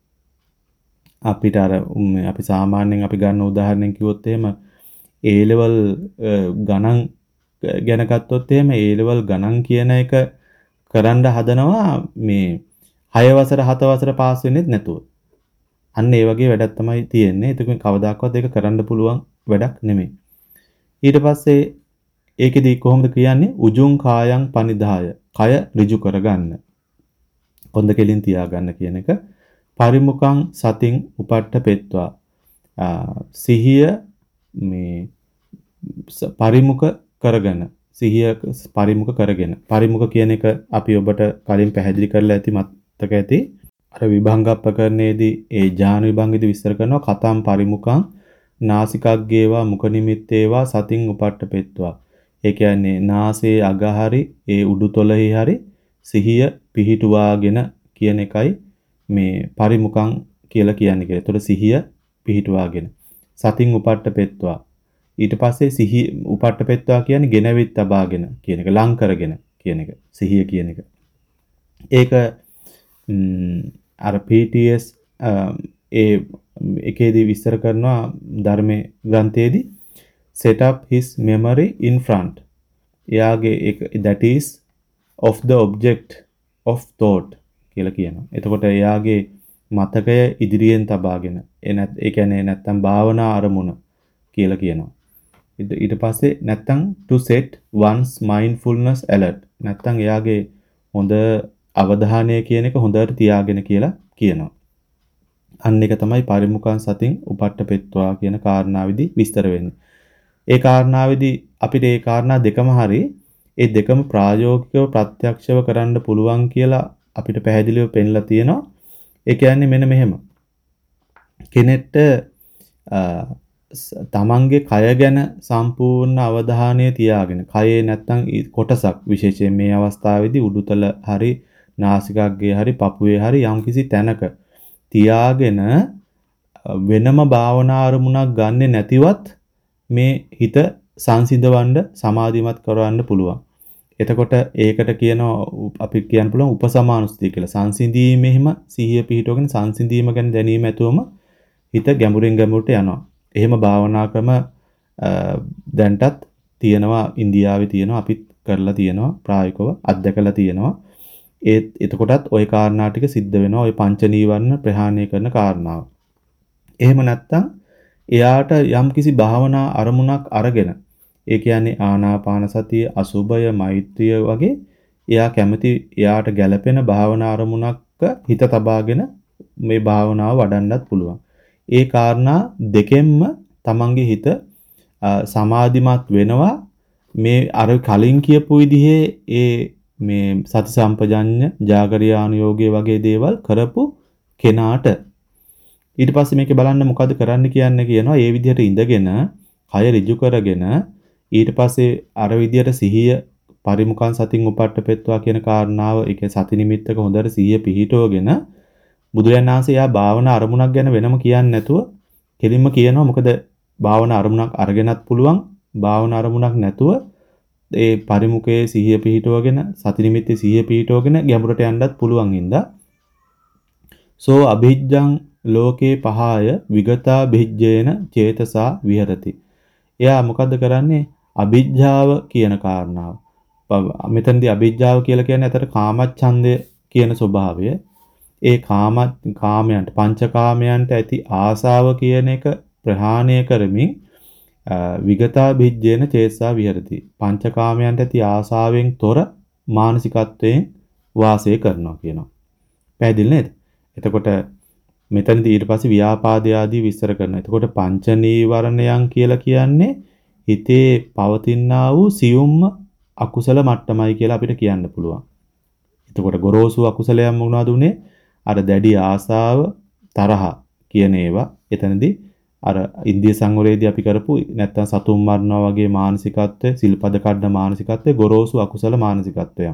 අපිට අර අපි සාමාන්‍යයෙන් අපි ගන්න උදාහරණයක් කිව්වොත් එහෙම A level ගණන් ගැන ගත්තොත් එහෙම A level ගණන් කියන එක කරන්න හදනවා මේ හය වසර හත වසර පාස් වෙන්නේත් නැතුව. අන්න ඒ වගේ වැඩක් තමයි තියෙන්නේ. ඒක කවදාකවත් ඒක කරන්න පුළුවන් වැඩක් නෙමෙයි. ඊට පස්සේ ඒකෙදි කොහොමද කියන්නේ? උජුං කායං පනිදාය. කය ඍජු කරගන්න. කොන්ද කෙලින් තියාගන්න කියන එක. පරිමුඛං සතින් උපට්ඨපෙත්වා. සිහිය මේ පරිමුඛ කරගෙන සිහිය පරිමුඛ කරගෙන පරිමුඛ කියන එක අපි ඔබට කලින් පැහැදිලි කරලා ඇති මතක ඇති. අර විභංග අපකරණයේදී ඒ ඥාන විභංගෙදී විස්තර කරනවා කතම් පරිමුඛං නාසිකග්ගේවා මුඛ නිමිත්තේවා සතින් උපට්ඨපෙත්වා. ඒ කියන්නේ නාසයේ අග හරි ඒ උඩුතොලෙහි හරි සිහිය පිහිටුවාගෙන කියන එකයි මේ පරිමුඛං කියලා කියන්නේ කියලා. ඒතකොට සිහිය පිහිටුවාගෙන සතින් උපට්ඨපෙත්වා. ඊට පස්සේ සිහිය උපට්ඨපෙත්වා කියන්නේ ගෙනවිත් තබාගෙන කියන එක ලං කරගෙන කියන එක සිහිය කියන එක. ඒක අර P T S ඒ එකේදී විස්තර කරනවා ධර්මයේ ග්‍රන්ථයේදී set up his memory in front. එයාගේ එක that is of the object of thought කියලා කියනවා. එතකොට එයාගේ මතකය ඉදිරියෙන් තබාගෙන එනත් ඒ කියන්නේ නැත්තම් භාවනා අරමුණ කියලා කියනවා. ඊට පස්සේ නැත්තම් to set one's mindfulness alert. නැත්තම් එයාගේ හොඳ අවධානය කියන එක හොඳට තියාගෙන කියලා කියනවා. අන්න එක තමයි පරිමුඛං සතින් උපට්ඨපෙත්වා කියන කාරණාවේදී විස්තර වෙන්නේ. ඒ කාරණාවේදී අපිට ඒ කාරණා දෙකම හරි ඒ දෙකම ප්‍රායෝගිකව ප්‍රත්‍යක්ෂව කරන්න පුළුවන් කියලා අපිට පැහැදිලිව පෙන්ලා තියෙනවා. ඒ කියන්නේ මෙන්න මෙහෙම. කෙනෙක්ට තමන්ගේ කය ගැන සම්පූර්ණ අවධානය තියාගෙන කයේ නැත්තම් කොටසක් විශේෂයෙන් මේ අවස්ථාවේදී උඩුතල හරි නාසිකාග්‍රේ හරි පපුවේ හරි යම්කිසි තැනක තියාගෙන වෙනම භාවනා අරමුණක් ගන්නෙ නැතිවත් මේ හිත සංසිඳවන්න සමාධිමත් කරවන්න පුළුවන්. එතකොට ඒකට කියනවා අපි කියන්න පුළුවන් උපසමානුස්තිය කියලා. සංසිඳීමෙහිම සිහිය පිහිටවගෙන සංසිඳීම ගැන දැනීම ඇතුවම හිත ගැඹුරින් ගැඹුරට යනවා. එහෙම භාවනා ක්‍රම දැන්ටත් තියෙනවා ඉන්දියාවේ තියෙනවා අපිත් කරලා තියෙනවා ප්‍රායෝගිකව අත්දැකලා තියෙනවා. ඒත් එතකොටත් ওই කාරණා ටික සිද්ධ වෙනවා ওই පංච නීවරණ ප්‍රහාණය කරන කාරණාව. එහෙම නැත්තම් එයාට යම්කිසි භාවනා අරමුණක් අරගෙන ඒ කියන්නේ ආනාපාන සතිය, අසුභය, මෛත්‍රිය වගේ එයා කැමති එයාට ගැළපෙන භාවනා අරමුණක් හිත තබාගෙන මේ භාවනාව වඩන්නත් පුළුවන්. ඒ කාරණා දෙකෙන්ම තමන්ගේ හිත සමාධිමත් වෙනවා. මේ අර කලින් කියපු විදිහේ ඒ මේ සති සම්පජඤ්ඤ, ජාගරියානුയോഗය වගේ දේවල් කරපු කෙනාට ඊට පස්සේ මේකේ බලන්න මොකද කරන්න කියන්නේ කියනවා. ඒ විදිහට ඉඳගෙන කය ඍජු කරගෙන ඊට පස්සේ අර විදිහට සිහිය පරිමුඛං සතින් උපට්ඨපෙත්වා කියන කාරණාව ඒක සති නිමිත්තක හොඳට සිහිය පිහිටවගෙන බුදුරජාණන් වහන්සේ යා භාවනා අරමුණක් ගැන වෙනම කියන්නේ නැතුව කෙලින්ම කියනවා. මොකද භාවනා අරමුණක් අරගෙනත් පුළුවන් භාවනා අරමුණක් නැතුව ඒ පරිමුඛයේ සිහිය පිහිටවගෙන සති නිමිත්තේ සිහිය පිහිටවගෙන ගැඹුරට යන්නත් පුළුවන් හින්දා සෝ අභිජ්ජං ලෝකේ පහය විගතා භිජ්ජේන චේතසා විහෙරති. එයා මොකද්ද කරන්නේ? අභිජ්ජාව කියන කාරණාව. මෙතනදී අභිජ්ජාව කියලා කියන්නේ අතට කාමච්ඡන්දය කියන ස්වභාවය. ඒ කාම කාමයන්ට පංචකාමයන්ට ඇති ආසාව කියන එක ප්‍රහාණය කරමින් විගතා භිජ්ජේන චේතසා විහෙරති. පංචකාමයන්ට ඇති ආසාවෙන් තොර මානසිකත්වයෙන් වාසය කරනවා කියනවා. පැහැදිලි නේද? එතකොට මෙතනදී ඊට පස්සේ ව්‍යාපාදය ආදී විස්තර කරනවා. එතකොට පංච නීවරණයන් කියලා කියන්නේ හිතේ පවතිනා වූ සියුම්ම අකුසල මට්ටමයි කියලා අපිට කියන්න පුළුවන්. එතකොට ගොරෝසු අකුසලයන් මොනවද උනේ? අර දැඩි ආසාව, තරහ කියන ඒවා. එතනදී අර ඉන්දිය සංවරයේදී අපි කරපු නැත්තම් සතුම් මරනවා වගේ මානසිකත්වය, සිල්පද කඩන මානසිකත්වය ගොරෝසු අකුසල මානසිකත්වයන්.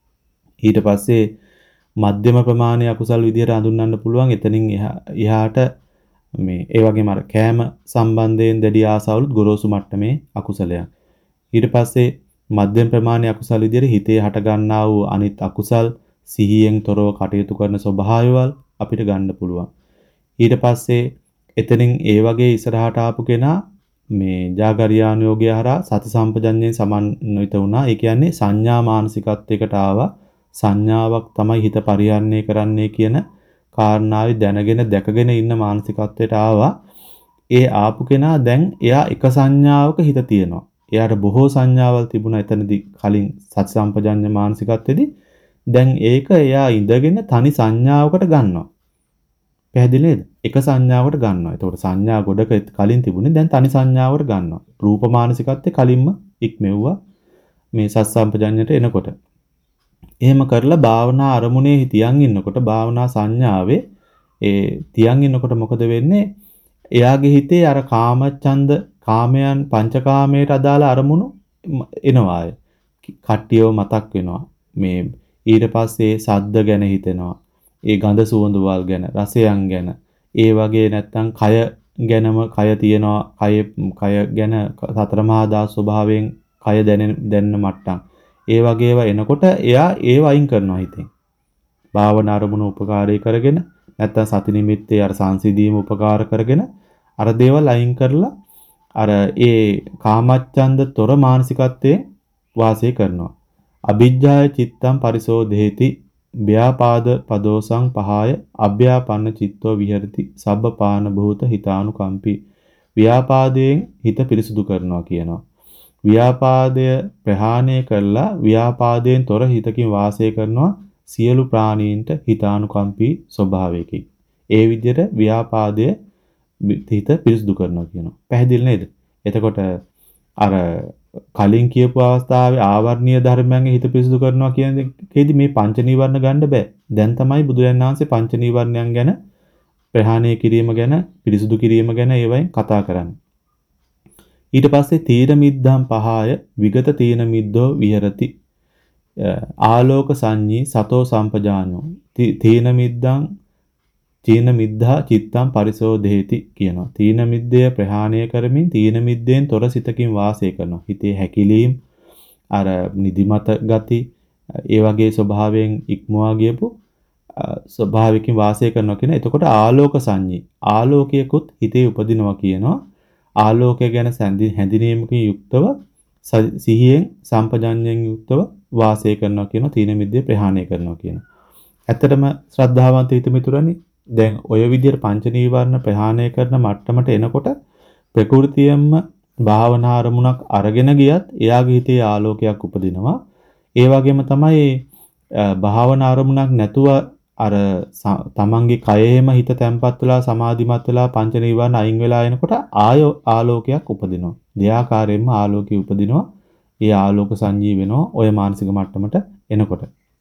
ඊට පස්සේ මධ්‍යම ප්‍රමාණයේ අකුසල් විදියට හඳුන්වන්න පුළුවන්. එතනින් එහාට මේ ඒ වගේම අර කෑම සම්බන්ධයෙන් දැඩි ආසාවලුත් ගොරෝසු මට්ටමේ අකුසලයන්. ඊට පස්සේ මධ්‍යම ප්‍රමාණයේ අකුසල් විදියට හිතේ හට ගන්නා වූ අනිත් අකුසල් සිහියෙන් තොරව කටයුතු කරන ස්වභාවයවල් අපිට ගන්න පුළුවන්. ඊට පස්සේ එතනින් ඒ වගේ ඉස්සරහට ආපු කෙනා මේ ජාගරියානුയോഗය හරහා සති සම්පජඤ්ඤයෙන් සමන්විත වුණා. ඒ කියන්නේ සංඥා මානසිකත්වයකට ආවා. සංඥාවක් තමයි හිත පරිහරණය කරන්නේ කියන කාරණාවයි දැනගෙන දැකගෙන ඉන්න මානසිකත්වයට ආවා. ඒ ආපු කෙනා දැන් එයා එක සංඥාවක හිත තියෙනවා. එයාට බොහෝ සංඥාවල් තිබුණා එතනදී කලින් සති සම්පජඤ්ඤ මානසිකත්වෙදී. දැන් ඒක එයා ඉඳගෙන තනි සංඥාවකට ගන්නවා. පැහැදිලි නේද? එක සංඥාවකට ගන්නවා. එතකොට සංඥා ගොඩක කලින් තිබුණේ දැන් තනි සංඥාවකට ගන්නවා. රූප මානසිකත්වයේ කලින්ම ඉක්මෙව්වා මේ සති සම්පජඤ්ඤයට එනකොට. එහෙම කරලා භාවනා අරමුණේ තියන් ඉන්නකොට භාවනා සංඥාවේ ඒ තියන් ඉන්නකොට මොකද වෙන්නේ? එයාගේ හිතේ අර කාමච්ඡන්ද කාමයන් පංචකාමයට අදාළ අරමුණු එනවා. කට්ටියව මතක් වෙනවා. මේ ඊට පස්සේ සද්ද ගැන හිතෙනවා. ඒ ගඳ සුවඳ වල් ගැන, රසයන් ගැන, ඒ වගේ නැත්තම් කය ගැනම කය තියනවා. කය කය ගැන සතර මහා දාස ස්වභාවයෙන් කය දැනෙන දැනන මට්ටම්. ඒ වගේ ඒවා එනකොට එයා ඒව අයින් කරනවා හිතෙන්. භාවනා අරමුණු උපකාරී කරගෙන නැත්තම් සති නිමිත්තේ අර සංසිඳීම උපකාර කරගෙන අර දේවල් අයින් කරලා අර ඒ කාමච්ඡන්ද තොර මානසිකත්වයේ වාසය කරනවා. අභිජ්ජාය චිත්තං පරිසෝධේති ව්‍යාපාද පදෝසං පහය අභ්‍යාපන්න චිත්තෝ විහෙරති සබ්බපාන භූත හිතානුකම්පි. ව්‍යාපාදයෙන් හිත පිරිසුදු කරනවා කියනවා. ව්‍යාපාදය ප්‍රහාණය කරලා ව්‍යාපාදයෙන් තොර හිතකින් වාසය කරනවා සියලු ප්‍රාණීන්ට හිතානුකම්පී ස්වභාවයකින්. ඒ විදිහට ව්‍යාපාදය හිත පිරිසුදු කරනවා කියනවා. පැහැදිලි නේද? එතකොට අර කලින් කියපු අවස්ථාවේ ආවර්ණීය ධර්මයන්ගේ හිත පිරිසුදු කරනවා කියන එකේදී මේ පංච නීවරණ ගන්න බෑ. දැන් තමයි බුදුරජාණන් වහන්සේ පංච නීවරණයන් ගැන ප්‍රහාණය කිරීම ගැන පිරිසුදු කිරීම ගැන ඒවයින් කතා කරන්නේ. ඊට පස්සේ තීන මිද්ධම් පහය විගත තීන මිද්දෝ විහෙරති. ආලෝක සංඤී සතෝ සම්පජානෝ තීන මිද්දං තීන මිද්ධා චිත්තං පරිසෝධේති කියනවා. තීන මිද්දය ප්‍රහාණය කරමින් තීන මිද්දෙන් තොර සිතකින් වාසය කරනවා. හිතේ හැකිලීම් අර නිදිමත ගති ඒ වගේ ස්වභාවයෙන් ඉක්මවා ගියපු ස්වභාවයකින් වාසය කරනවා කියන. එතකොට ආලෝක සංඤී ආලෝකයකුත් හිතේ උපදිනවා කියනවා. ආලෝකය ගැන හැඳිනීමකින් යුක්තව සිහියෙන් සම්පජාඤ්ඤයෙන් යුක්තව වාසය කරනවා කියනවා. තීන මිද්දේ ප්‍රහාණය කරනවා කියනවා. ඇත්තටම ශ්‍රද්ධාවන්ත හිත මිතුරනි දැන් ඔය විදිහට පංච නීවරණ ප්‍රහාණය කරන මට්ටමට එනකොට ප්‍රകൃතියෙන්ම භාවනා අරමුණක් අරගෙන ගියත් එයාගේ හිතේ ආලෝකයක් උපදිනවා. ඒ වගේම තමයි භාවනා අරමුණක් නැතුව අර තමන්ගේ කයෙහිම හිත තැම්පත් වෙලා සමාධිමත් වෙලා පංච නීවරණ අයින් වෙලා එනකොට ආය ආලෝකයක් උපදිනවා. දෙයාකාරයෙන්ම ආලෝකය උපදිනවා. ඒ ආලෝක සංජී වෙනවා ඔය මානසික මට්ටමට එනකොට.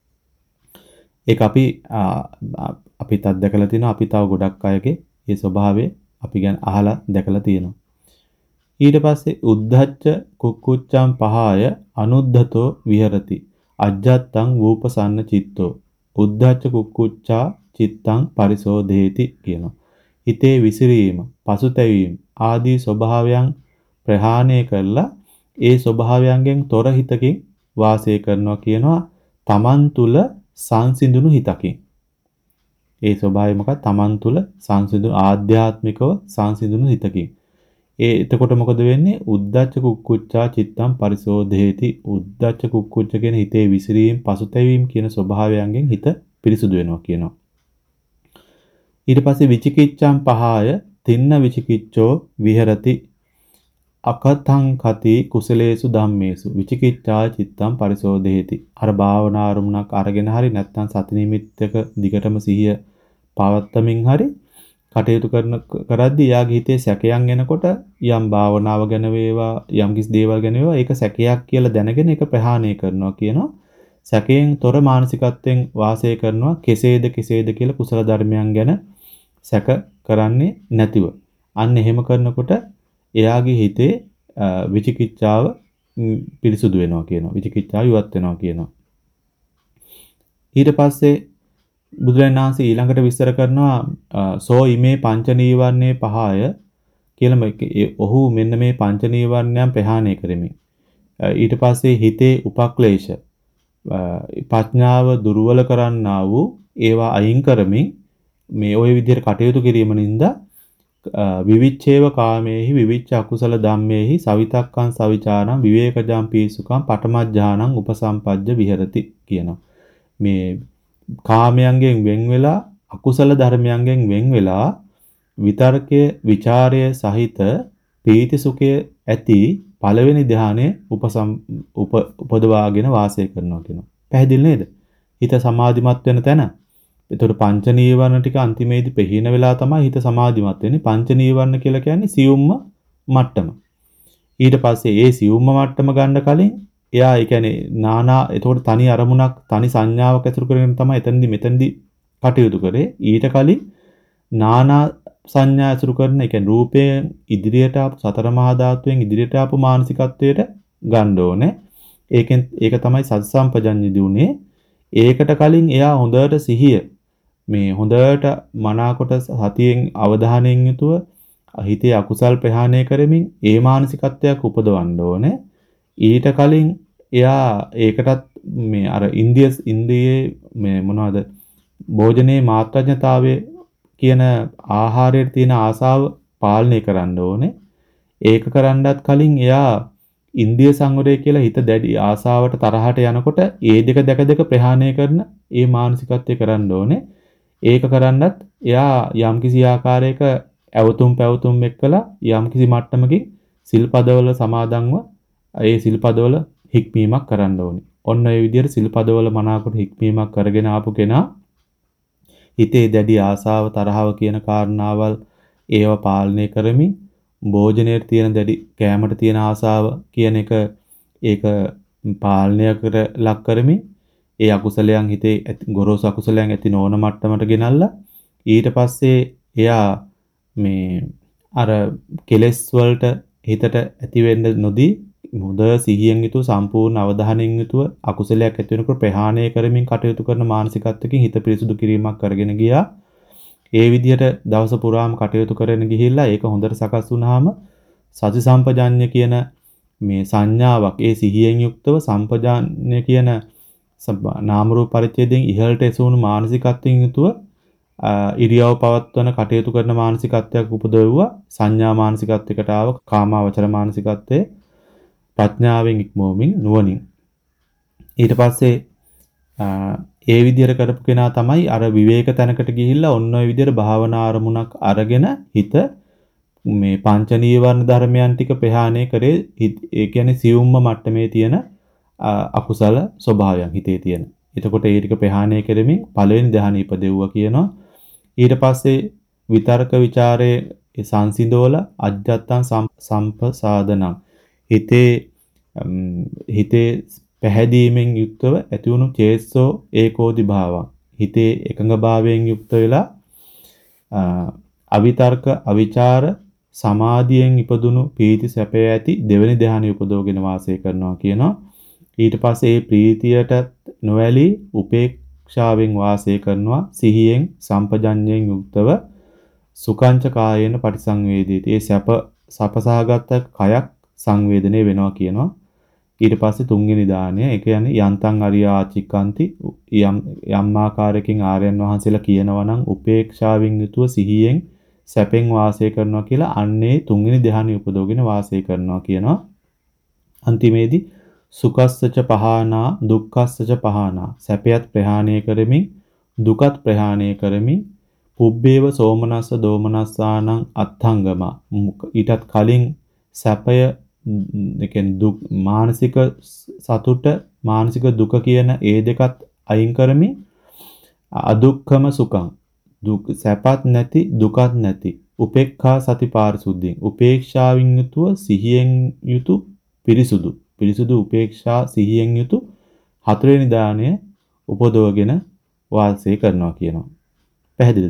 ඒක අපි අපිත් අත්දැකලා තිනවා. අපි තව ගොඩක් අයගේ මේ ස්වභාවය අපි ගැන අහලා දැකලා තියෙනවා. ඊට පස්සේ උද්ධච්ච කුක්කුච්චං පහය අනුද්ධතෝ විහෙරති. අජ්ජත්තං වූපසන්න චිත්තෝ. උද්ධච්ච කුක්කුච්චා චිත්තං පරිසෝධේති කියනවා. හිතේ විසිරීම, පසුතැවීම ආදී ස්වභාවයන් ප්‍රහාණය කරලා ඒ ස්වභාවයන්ගෙන් තොර හිතකින් වාසය කරනවා කියනවා. තමන් තුල සංසිඳුණු හිතකින්. ඒ ස්වභාවය මොකක්ද? තමන් තුල සංසිඳුණු ආධ්‍යාත්මිකව සංසිඳුණු හිතකින්. ඒ එතකොට මොකද වෙන්නේ? උද්ධච්ච කුක්කුච්චා චිත්තං පරිසෝධේති. උද්ධච්ච කුක්කුච්ච කියන හිතේ විසිරීම, පසුතැවීම කියන ස්වභාවයන්ගෙන් හිත පිරිසුදු වෙනවා කියනවා. ඊට පස්සේ විචිකිච්ඡං පහය තින්න විචිකිච්ඡෝ විහෙරති. අකතං කති කුසලේසු ධම්මේසු විචිකිච්ඡා චිත්තං පරිසෝධේති. අර භාවනා අරමුණක් අරගෙන හරි නැත්නම් සති නිමිත්තක දිගටම සිහිය පවත්තමින් හරි කටයුතු කරන කරද්දී යාගේ හිතේ සැකයන් එනකොට යම් භාවනාව ගැන වේවා යම් කිසි දේවල් ගැන වේවා ඒක සැකයක් කියලා දැනගෙන ඒක ප්‍රහාණය කරනවා කියනවා. සැකයෙන් තොර මානසිකත්වයෙන් වාසය කරනවා. කෙසේද කෙසේද කියලා කුසල ධර්මයන් ගැන සැක කරන්නේ නැතිව. අන්න එහෙම කරනකොට එයාගේ හිතේ විචිකිච්ඡාව පිරිසුදු වෙනවා කියනවා. විචිකිච්ඡාව ඉවත් වෙනවා කියනවා. ඊට පස්සේ බුදුරජාණන් වහන්සේ ඊළඟට විස්තර කරනවා සෝ ඉමේ පංච නීවරණේ පහය කියලා. ඔහු මෙන්න මේ පංච නීවරණයන් ප්‍රහාණය කරමින් ඊට පස්සේ හිතේ උපක්ලේශ ප්‍රඥාව දුර්වල කරන්නා වූ ඒවා අයින් කරමින් මේ ওই විදිහට කටයුතු කිරීම නින්දා විවිච්ඡේව කාමේහි විවිච්ඡ අකුසල ධම්මේහි සවිතක්කං සවිචාරං විවේකජං පීසුකං පඨමඥානං උපසම්පජ්ජ විහෙරති කියනවා. මේ කාමයන්ගෙන් වෙන් වෙලා අකුසල ධර්මයන්ගෙන් වෙන් වෙලා විතර්කයේ ਵਿਚාරයේ සහිත පීති සුඛයේ ඇති පළවෙනි ධානයේ උපසම් උපදවාගෙන වාසය කරනවා කියනවා. පැහැදිලි නේද? හිත සමාධිමත් වෙන තැන. ඒතකොට පංච නීවරණ ටික අන්තිමේදී ප්‍රහීන වෙලා තමයි හිත සමාධිමත් වෙන්නේ. පංච නීවරණ කියලා කියන්නේ සියුම්ම මට්ටම. ඊට පස්සේ ඒ සියුම්ම මට්ටම ගන්න කලින් එයා ඒ කියන්නේ නානා ඒතකොට තනි අරමුණක් තනි සංඥාවක් ඇසුරු කරගෙන තමයි එතනදී මෙතනදී කටයුතු කරේ. ඊට කලින් නානා සංඥා ඇසුරු කරන ඒ කියන්නේ රූපයෙන් ඉදිරියට ආපු සතර මහා ධාතුවෙන් ඉදිරියට ආපු මානසිකත්වයට ගන්න ඕනේ. ඒකෙන් ඒක තමයි සත්සම්පජඤ්ඤ දියුනේ. ඒකට කලින් එයා හොඳට සිහිය මේ හොඳට මනාකොට සතියෙන් අවධානයෙන් යුතුව හිතේ අකුසල් ප්‍රහාණය කරමින් ඒ මානසිකත්වයක් උපදවන්න ඕනේ. ඊට කලින් එයා ඒකටත් මේ අර ඉන්දිය ඉන්දියේ මේ මොනවද භෝජනයේ මාත්‍රඥතාවයේ කියන ආහාරයේ තියෙන ආසාව පාලනය කරන්න ඕනේ. ඒක කරන්නත් කලින් එයා ඉන්ද්‍රිය සංවරය කියලා හිත දැඩි ආසාවට තරහට යනකොට ඒ දෙක දැක දෙක ප්‍රහාණය කරන ඒ මානසිකත්වය කරන්න ඕනේ. ඒක කරන්නත් එයා යම්කිසි ආකාරයක ඇවතුම් පැවතුම් එක්කලා යම්කිසි මට්ටමකින් සිල්පදවල සමාදන්ව ඒ සිල්පදවල හික්මීමක් කරන්න ඕනේ. ඔන්න ඔය විදිහට සිල්පදවල මනාකොට හික්මීමක් කරගෙන ආපු කෙනා හිතේ දැඩි ආසාව තරහව කියන කාරණාවල් ඒව පාලනය කරමින් භෝජනයේ තියෙන දැඩි කෑමට තියෙන ආසාව කියන එක ඒක පාලනය කර ලක් කරමින් ඒ අකුසලයන් හිතේ ගොරෝසු අකුසලයන් ඇති නොවන මට්ටමට ගෙනල්ලා ඊට පස්සේ එයා මේ අර කෙලෙස් වලට හිතට ඇති වෙන්න නොදී මුද සිහියෙන් යුතුව සම්පූර්ණ අවධානයෙන් යුතුව අකුසලයක් ඇති වෙනකොට ප්‍රහාණය කරමින් කටයුතු කරන මානසිකත්වකින් හිත පිරිසුදු කිරීමක් කරගෙන ගියා. ඒ විදිහට දවස පුරාම කටයුතු කරගෙන ගිහිල්ලා ඒක හොඳට සකස් වුණාම සති සම්පජාඤ්ඤ කියන මේ සංඥාවක් ඒ සිහියෙන් යුක්තව සම්පජාඤ්ඤ කියන නාම රූප පරිච්ඡේදයෙන් ඉහළට එසවුණු මානසිකත්වයෙන් යුතුව ඉරියව් පවත්වන කටයුතු කරන මානසිකත්වයක් උපදවුවා. සංඥා මානසිකත්වයකට ආව කාමාවචර මානසිකත්වයේ ප්‍රඥාවෙන් ඉක්මවමින් නුවණින් ඊට පස්සේ ඒ විදිහට කරපු කෙනා තමයි අර විවේක තැනකට ගිහිල්ලා ඔන්න ඔය විදිහට භාවනා අරමුණක් අරගෙන හිත මේ පංච නීවරණ ධර්මයන් ටික ප්‍රහාණය කරේ. ඒ කියන්නේ සියුම්ම මට්ටමේ තියෙන අකුසල ස්වභාවයන් හිතේ තියෙන. එතකොට ඒ ටික ප්‍රහාණය කරමින් පළවෙනි ධ්‍යානෙ ඉපදෙව්වා කියනවා. ඊට පස්සේ විතර්ක ਵਿਚාරයේ සංසිඳෝල අජ්ජත්තං සම්පසාදනං හිතේ හිතේ පැහැදීමෙන් යුක්තව ඇතිවුණු චේතසෝ ඒකෝදි භාවං හිතේ එකඟ භාවයෙන් යුක්ත වෙලා අවිතර්ක අවිචාර සමාධියෙන් ඉපදුණු ප්‍රීති සැපය ඇති දෙවෙනි ධ්‍යානෙ උපදවගෙන වාසය කරනවා කියනවා. ඊට පස්සේ මේ ප්‍රීතියට නොඇලී උපේක්ෂාවෙන් වාසය කරනවා සිහියෙන් සම්පජඤ්ඤයෙන් යුක්තව සුඛංච කායේන පටිසංවේදීති. ඒ සැප සපසහගත කයක් සංවේදනය වෙනවා කියනවා. ඊට පස්සේ තුන්වෙනි දාණය ඒ කියන්නේ යන්තං අරියාචිකන්ති යම් යම් ආකාරයකින් ආර්යයන් වහන්සේලා කියනවා නම් උපේක්ෂාවෙන් යුතුව සිහියෙන් සැපෙන් වාසය කරනවා කියලා අන්නේ තුන්වෙනි ධ්‍යානෙ උපදවගෙන වාසය කරනවා කියනවා. අන්තිමේදී සුඛස්සච පහානා දුක්ඛස්සච පහානා සැපයත් ප්‍රහාණය කරමින් දුකත් ප්‍රහාණය කරමින් පුබ්බේව සෝමනස්ස දෝමනස්සානං අත්ථංගම ඊටත් කලින් සැපය දෙකෙන් දුක් මානසික සතුට මානසික දුක කියන ඒ දෙකත් අයින් කරමින් අදුක්ඛම සුඛං දුක් සැපත් නැති දුකත් නැති උපේක්ඛා සති පාරිසුද්ධියෙන් උපේක්ෂාවින් යුතුව සිහියෙන් යුතු පිරිසුදු පිරිසුදු උපේක්ෂා සිහියෙන් යුතු හතරවෙනි දාණය උපදවගෙන වාසය කරනවා කියනවා. පැහැදිලිද?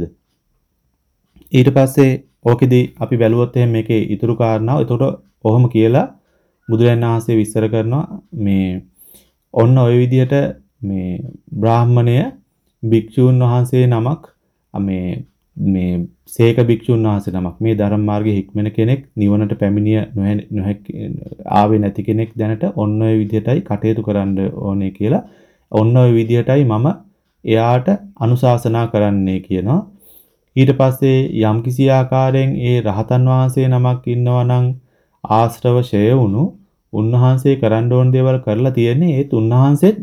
ඊට පස්සේ ඕකෙදී අපි බැලුවොත් එහෙනම් මේකේ ඊතුරු කාරණාව එතකොට කොහොම කියලා බුදුරජාණන් වහන්සේ විස්තර කරනවා මේ ඔන්න ඔය විදිහට මේ බ්‍රාහ්මණය භික්ෂූන් වහන්සේ නමක් මේ මේ සේක භික්ෂූන් වහන්සේ නමක් මේ ධර්ම මාර්ගයේ හික්මන කෙනෙක් නිවනට පැමිණිය නොහැකි ආවේ නැති කෙනෙක් දැනට ඔන්න ඔය විදිහටයි කටයුතු කරන්න ඕනේ කියලා ඔන්න ඔය විදිහටයි මම එයාට අනුශාසනා කරන්නේ කියනවා. ඊට පස්සේ යම්කිසි ආකාරයෙන් ඒ රහතන් වහන්සේ නමක් ඉන්නවා නම් ආශ්‍රව ෂය වුණු උන්වහන්සේ කරන්න ඕන දේවල් කරලා තියෙන්නේ ඒත් උන්වහන්සේත්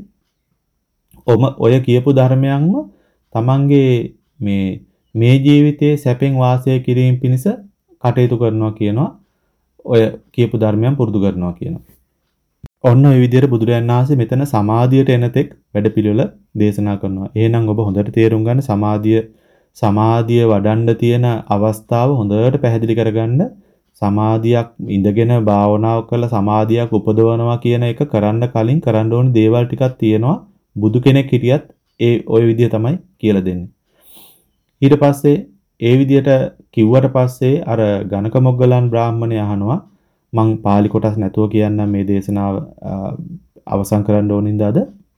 ඔය කියපු ධර්මයන්ම තමන්ගේ මේ මේ ජීවිතයේ සැපෙන් වාසය කිරීම පිණිස කටයුතු කරනවා කියනවා. ඔය කියපු ධර්මයන් පුරුදු කරනවා කියනවා. ඔන්න ඔය විදිහට බුදුරජාණන් වහන්සේ මෙතන සමාධියට එනතෙක් වැඩපිළිවෙල දේශනා කරනවා. එහෙනම් ඔබ හොඳට තේරුම් ගන්න සමාධිය සමාධිය වඩන්න තියෙන අවස්ථාව හොඳට පැහැදිලි කරගන්න. සමාධියක් ඉඳගෙන භාවනාව කරලා සමාධියක් උපදවනවා කියන එක කරන්න කලින් කරන්න ඕන දේවල් ටිකක් තියෙනවා. බුදු කෙනෙක් හිටියත් ඒ ওই විදිය තමයි කියලා දෙන්නේ. ඊට පස්සේ ඒ විදියට කිව්වට පස්සේ අර ගණක මොග්ගලන් බ්‍රාහ්මණය අහනවා මං පාලි කොටස් නැතුව කියන්නම් මේ දේශනාව අවසන් කරන්න ඕනින්ද අද.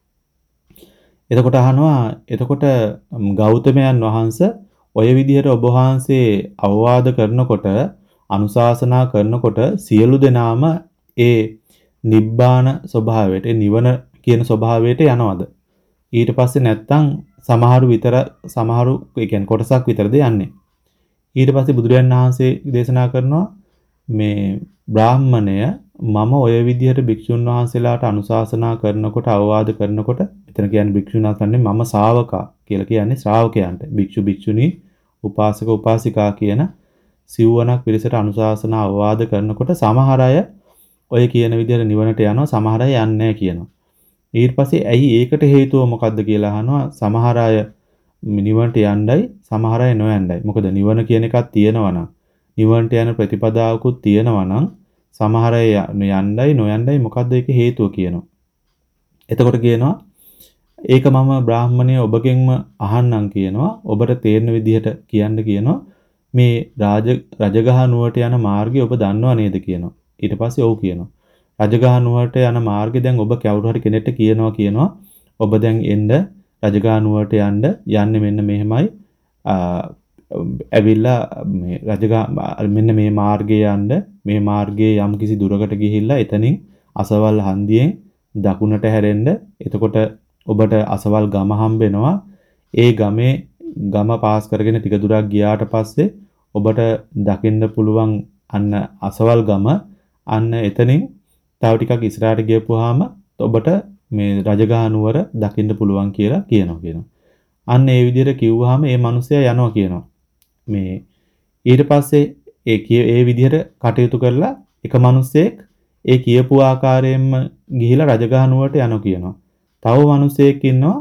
එතකොට අහනවා එතකොට ගෞතමයන් වහන්සේ ඔය විදිහට ඔබ වහන්සේ අවවාද කරනකොට අනුශාසනා කරනකොට සියලු දෙනාම ඒ නිබ්බාන ස්වභාවයට නිවන කියන ස්වභාවයට යනවද? ඊට පස්සේ නැත්තම් සමහරු විතර සමහරු ඒ කියන්නේ කොටසක් විතරද යන්නේ? ඊට පස්සේ බුදුරජාණන් වහන්සේ දේශනා කරනවා මේ බ්‍රාහ්මණය මම ඔය විදිහට භික්ෂුන් වහන්සේලාට අනුශාසනා කරනකොට අවවාද කරනකොට එතන කියන්නේ භික්ෂුන් වහන්සේ මම ශ්‍රාවකා කියලා කියන්නේ ශ්‍රාවකයන්ට භික්ෂු භික්ෂුණී උපාසක උපාසිකා කියන සිව්වණක් පිරිසට අනුශාසනා අවවාද කරනකොට සමහර අය ඔය කියන විදිහට නිවනට යනවා සමහර අය යන්නේ නැහැ කියනවා. ඊට පස්සේ ඇයි ඒකට හේතුව මොකද්ද කියලා අහනවා. සමහර අය නිවනට යන්නයි සමහර අය නොයන්නයි. මොකද නිවන කියන එකක් තියෙනවා නම් නිවනට යන ප්‍රතිපදාවකුත් තියෙනවා නම් සමහර අය යන්නයි නොයන්නයි මොකද්ද ඒක හේතුව කියනවා. එතකොට කියනවා ඒක මම බ්‍රාහ්මණය ඔබගෙන්ම අහන්නම් කියනවා. ඔබට තේරෙන විදිහට කියන්න කියනවා. මේ රාජ රජගහ නුවරට යන මාර්ගය ඔබ දන්නව නේද කියනවා. ඊට පස්සේ ඔව් කියනවා. රජගහ නුවරට යන මාර්ගය දැන් ඔබ කවුරු හරි කෙනෙක්ට කියනවා කියනවා. ඔබ දැන් එන්න රජගහ නුවරට යන්න යන්නේ මෙන්න මෙහෙමයි. ඇවිල්ලා මේ රජගහ මෙන්න මේ මාර්ගයේ යන්න මේ මාර්ගයේ යම් කිසි දුරකට ගිහිල්ලා එතනින් අසවල් හන්දියෙන් දකුණට හැරෙන්න. එතකොට ඔබට අසවල් ගම හම්බෙනවා. ඒ ගමේ ගම පාස් කරගෙන ටික දුරක් ගියාට පස්සේ ඔබට දකින්න පුළුවන් අන්න අසවල් ගම. අන්න එතනින් තව ටිකක් ඉස්සරහට ගියපුවාම ඔබට මේ රජගහ නුවර දකින්න පුළුවන් කියලා කියනවා කියනවා. අන්න ඒ විදිහට කිව්වහම ඒ මිනිස්සයා යනවා කියනවා. මේ ඊට පස්සේ ඒ ඒ විදිහට කටයුතු කරලා එක මිනිස්සෙක් ඒ කියපු ආකාරයෙන්ම ගිහිලා රජගහ නුවරට යනවා කියනවා. තව මිනිස්සෙක් ඉන්නවා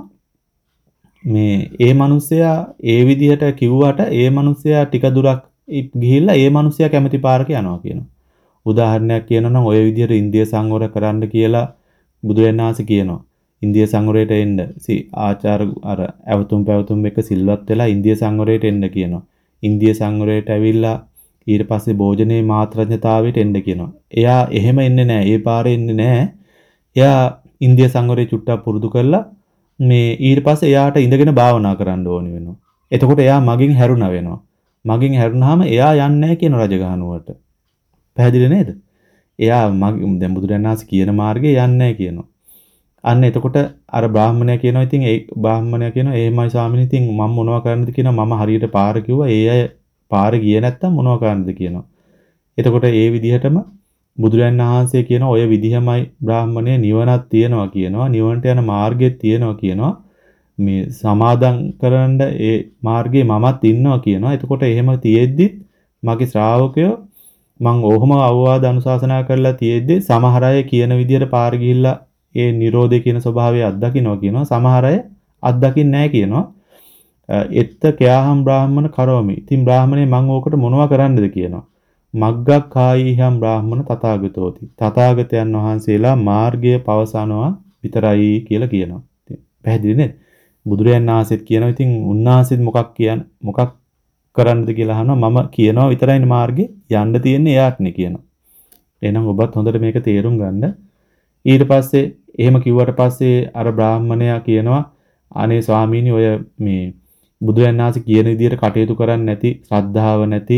මේ ඒ මිනිස්සයා ඒ විදිහට කිව්වට ඒ මිනිස්සයා ටික දුරක් ගිහිල්ලා ඒ මිනිස්සයා කැමති පාරක යනවා කියනවා. උදාහරණයක් කියනවා නම් ඔය විදිහට ඉන්දිය සංවර කරන්න කියලා බුදුරජාණන් වහන්සේ කියනවා. ඉන්දිය සංවරයට එන්න. සි ආචාර අර අවතුම් පැවතුම් එක සිල්වත් වෙලා ඉන්දිය සංවරයට එන්න කියනවා. ඉන්දිය සංවරයට ඇවිල්ලා ඊට පස්සේ භෝජනයේ මාත්‍රඥතාවයට එන්න කියනවා. එයා එහෙම එන්නේ නැහැ. ඒ පාරේ එන්නේ නැහැ. එයා ඉන්දිය සංවරේ චුට්ටක් පුරුදු කරලා මේ ඊට පස්සේ එයාට ඉඳගෙන භාවනා කරන්න ඕනි වෙනවා. එතකොට එයා මගින් හැරුණා වෙනවා. මගින් හැරුණාම එයා යන්නේ නැහැ කියන රජගහ නුවරට. පැහැදිලි නේද? එයා මගින් දැන් බුදුරජාණන් වහන්සේ කියන මාර්ගේ යන්නේ නැහැ කියනවා. අන්න එතකොට අර බ්‍රාහ්මණයා කියනවා ඉතින් ඒ බ්‍රාහ්මණයා කියනවා එහෙමයි ස්වාමීනි ඉතින් මම මොනව කරන්නද කියනවා. මම හරියට පාර කිව්වා. ඒ අය පාර ගියේ නැත්තම් මොනව කරන්නද කියනවා. එතකොට ඒ විදිහටම බුදුරජාණන් වහන්සේ කියන ඔය විදිහමයි බ්‍රාහ්මණය නිවනක් තියෙනවා කියනවා. නිවනට යන මාර්ගයක් තියෙනවා කියනවා. මේ සමාදන් කරන්න ඒ මාර්ගයේ මමත් ඉන්නවා කියනවා. එතකොට එහෙම තියෙද්දි මගේ ශ්‍රාවකයෝ මං ඔහොම අවවාද අනුශාසනා කරලා තියෙද්දි සමහර අය කියන විදිහට පාර ගිහිල්ලා ඒ Nirodhe කියන ස්වභාවය අත්දකින්නවා කියනවා. සමහර අය අත්දකින්නේ නැහැ කියනවා. එත්ත කයාහම් බ්‍රාහ්මණ කරෝමි. ඉතින් බ්‍රාහ්මණේ මං ඕකට මොනවා කරන්නද කියනවා. මග්ගක්ඛායිහම් බ්‍රාහ්මණ තථාගතෝති. තථාගතයන් වහන්සේලා මාර්ගය පවසනවා විතරයි කියලා කියනවා. ඉතින් පැහැදිලි නේද? බුදුරයන් වහන්සේත් කියනවා ඉතින් උන්වහන්සේත් මොකක් කියන්නේ මොකක් කරන්නද කියලා අහනවා. මම කියනවා විතරයිනේ මාර්ගේ යන්න තියෙන්නේ එයාටනේ කියනවා. එහෙනම් ඔබත් හොඳට මේක තේරුම් ගන්න. ඊට පස්සේ එහෙම කිව්වට පස්සේ අර බ්‍රාහ්මණයා කියනවා අනේ ස්වාමීනි ඔය මේ බුදුරයන් වහන්සේ කියන විදිහට කටයුතු කරන්නේ නැති ශ්‍රද්ධාව නැති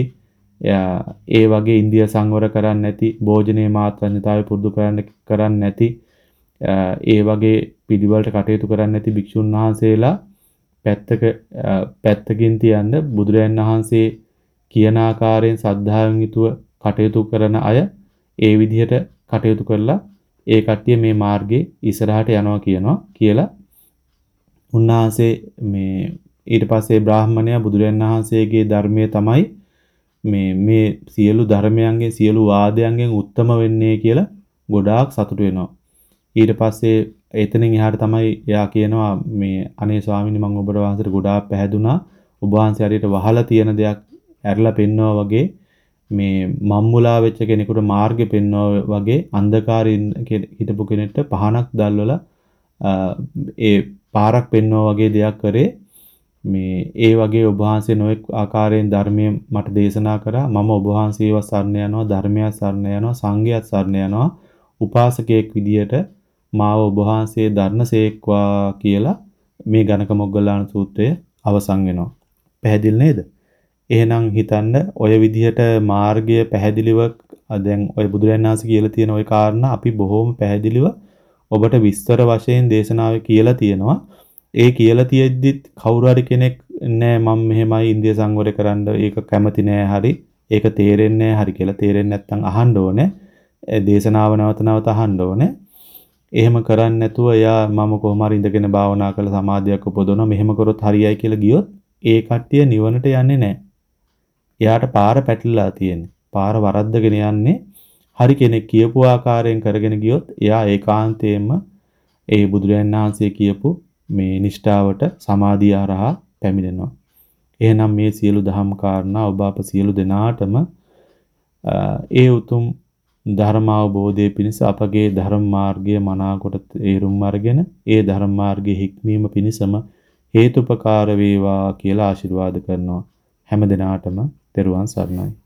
ඒ වගේ ඉන්දිය සංවර කරන්නේ නැති භෝජනයේ මාත්‍රඥතාවය පුරුදු කරන්න කරන්නේ නැති ඒ වගේ පිළිවෙලට කටයුතු කරන්නේ නැති භික්ෂුන් වහන්සේලා පැත්තක පැත්තකින් තියන්න බුදුරයන් වහන්සේ කියන ආකාරයෙන් ශ්‍රද්ධාවෙන් යුතුව කටයුතු කරන අය ඒ විදිහට කටයුතු කරලා ඒ කට්ටිය මේ මාර්ගේ ඉස්සරහට යනවා කියනවා කියලා උන්වහන්සේ මේ ඊට පස්සේ බ්‍රාහ්මණයා බුදුරයන් වහන්සේගේ ධර්මයේ තමයි මේ මේ සියලු ධර්මයන්ගෙන් සියලු වාදයන්ගෙන් උත්තම වෙන්නේ කියලා ගොඩාක් සතුටු වෙනවා. ඊට පස්සේ එතනින් එහාට තමයි එයා කියනවා මේ අනේ ස්වාමීනි මම ඔබ වහන්සේට ගොඩාක් පැහැදුනා. ඔබ වහන්සේ හරියට වහලා තියෙන දෙයක් ඇරලා පෙන්නවා වගේ මේ මම්මුලා වෙච්ච කෙනෙකුට මාර්ගෙ පෙන්නවා වගේ අන්ධකාරයෙන් හිටපු කෙනෙක්ට පහනක් දැල්වලා ඒ පාරක් පෙන්නවා වගේ දෙයක් කරේ. මේ ඒ වගේ ඔබ වහන්සේ නොඑක් ආකාරයෙන් ධර්මයේ මට දේශනා කරා. මම ඔබ වහන්සේව සරණ යනවා, ධර්මයක් සරණ යනවා, සංඝයක් සරණ යනවා. උපාසකයෙක් විදියට මාව ඔබ වහන්සේ ධර්මසේක්වා කියලා මේ ගණක මොග්ගල්ලාන සූත්‍රය අවසන් වෙනවා. පැහැදිලි නේද? එහෙනම් හිතන්න ඔය විදිහට මාර්ගය පැහැදිලිව දැන් ඔය බුදුරජාණන් වහන්සේ කියලා තියෙන ওই කාරණා අපි බොහොම පැහැදිලිව ඔබට විස්තර වශයෙන් දේශනාවේ කියලා තියෙනවා. ඒ කියලා තියෙද්දිත් කවුරු හරි කෙනෙක් නෑ මම මෙහෙමයි ඉන්දිය සංවරය කරන්න ඒක කැමති නෑ හරි ඒක තේරෙන්නේ හරි කියලා තේරෙන්නේ නැත්නම් අහන්න ඕනේ. දේශනාව නැවත නැවත අහන්න ඕනේ. එහෙම කරන්නේ නැතුව එයා මම කොහොම හරි ඉඳගෙන භාවනා කරලා සමාධියක් උපදවනවා මෙහෙම කරොත් හරියයි කියලා ගියොත් ඒ කට්ටිය නිවනට යන්නේ නැහැ. එයාට පාර පැටලලා තියෙන්නේ. පාර වරද්දගෙන යන්නේ හරි කෙනෙක් කියපු ආකාරයෙන් කරගෙන ගියොත් එයා ඒකාන්තයෙන්ම ඒ බුදුරජාණන් වහන්සේ කියපු මේ නිෂ්ඨාවට සමාධිය හරහා පැමිණෙනවා. එහෙනම් මේ සියලු දහම් කාරණා ඔබ අප සියලු දෙනාටම ඒ උතුම් ධර්ම අවබෝධයේ පිණිස අපගේ ධර්ම මාර්ගය මනාකොට තේරුම් අරගෙන ඒ ධර්ම මාර්ගයේ හික්මීම පිණිසම හේතුපකාර වේවා කියලා ආශිර්වාද කරනවා. හැම දිනාටම තෙරුවන් සරණයි.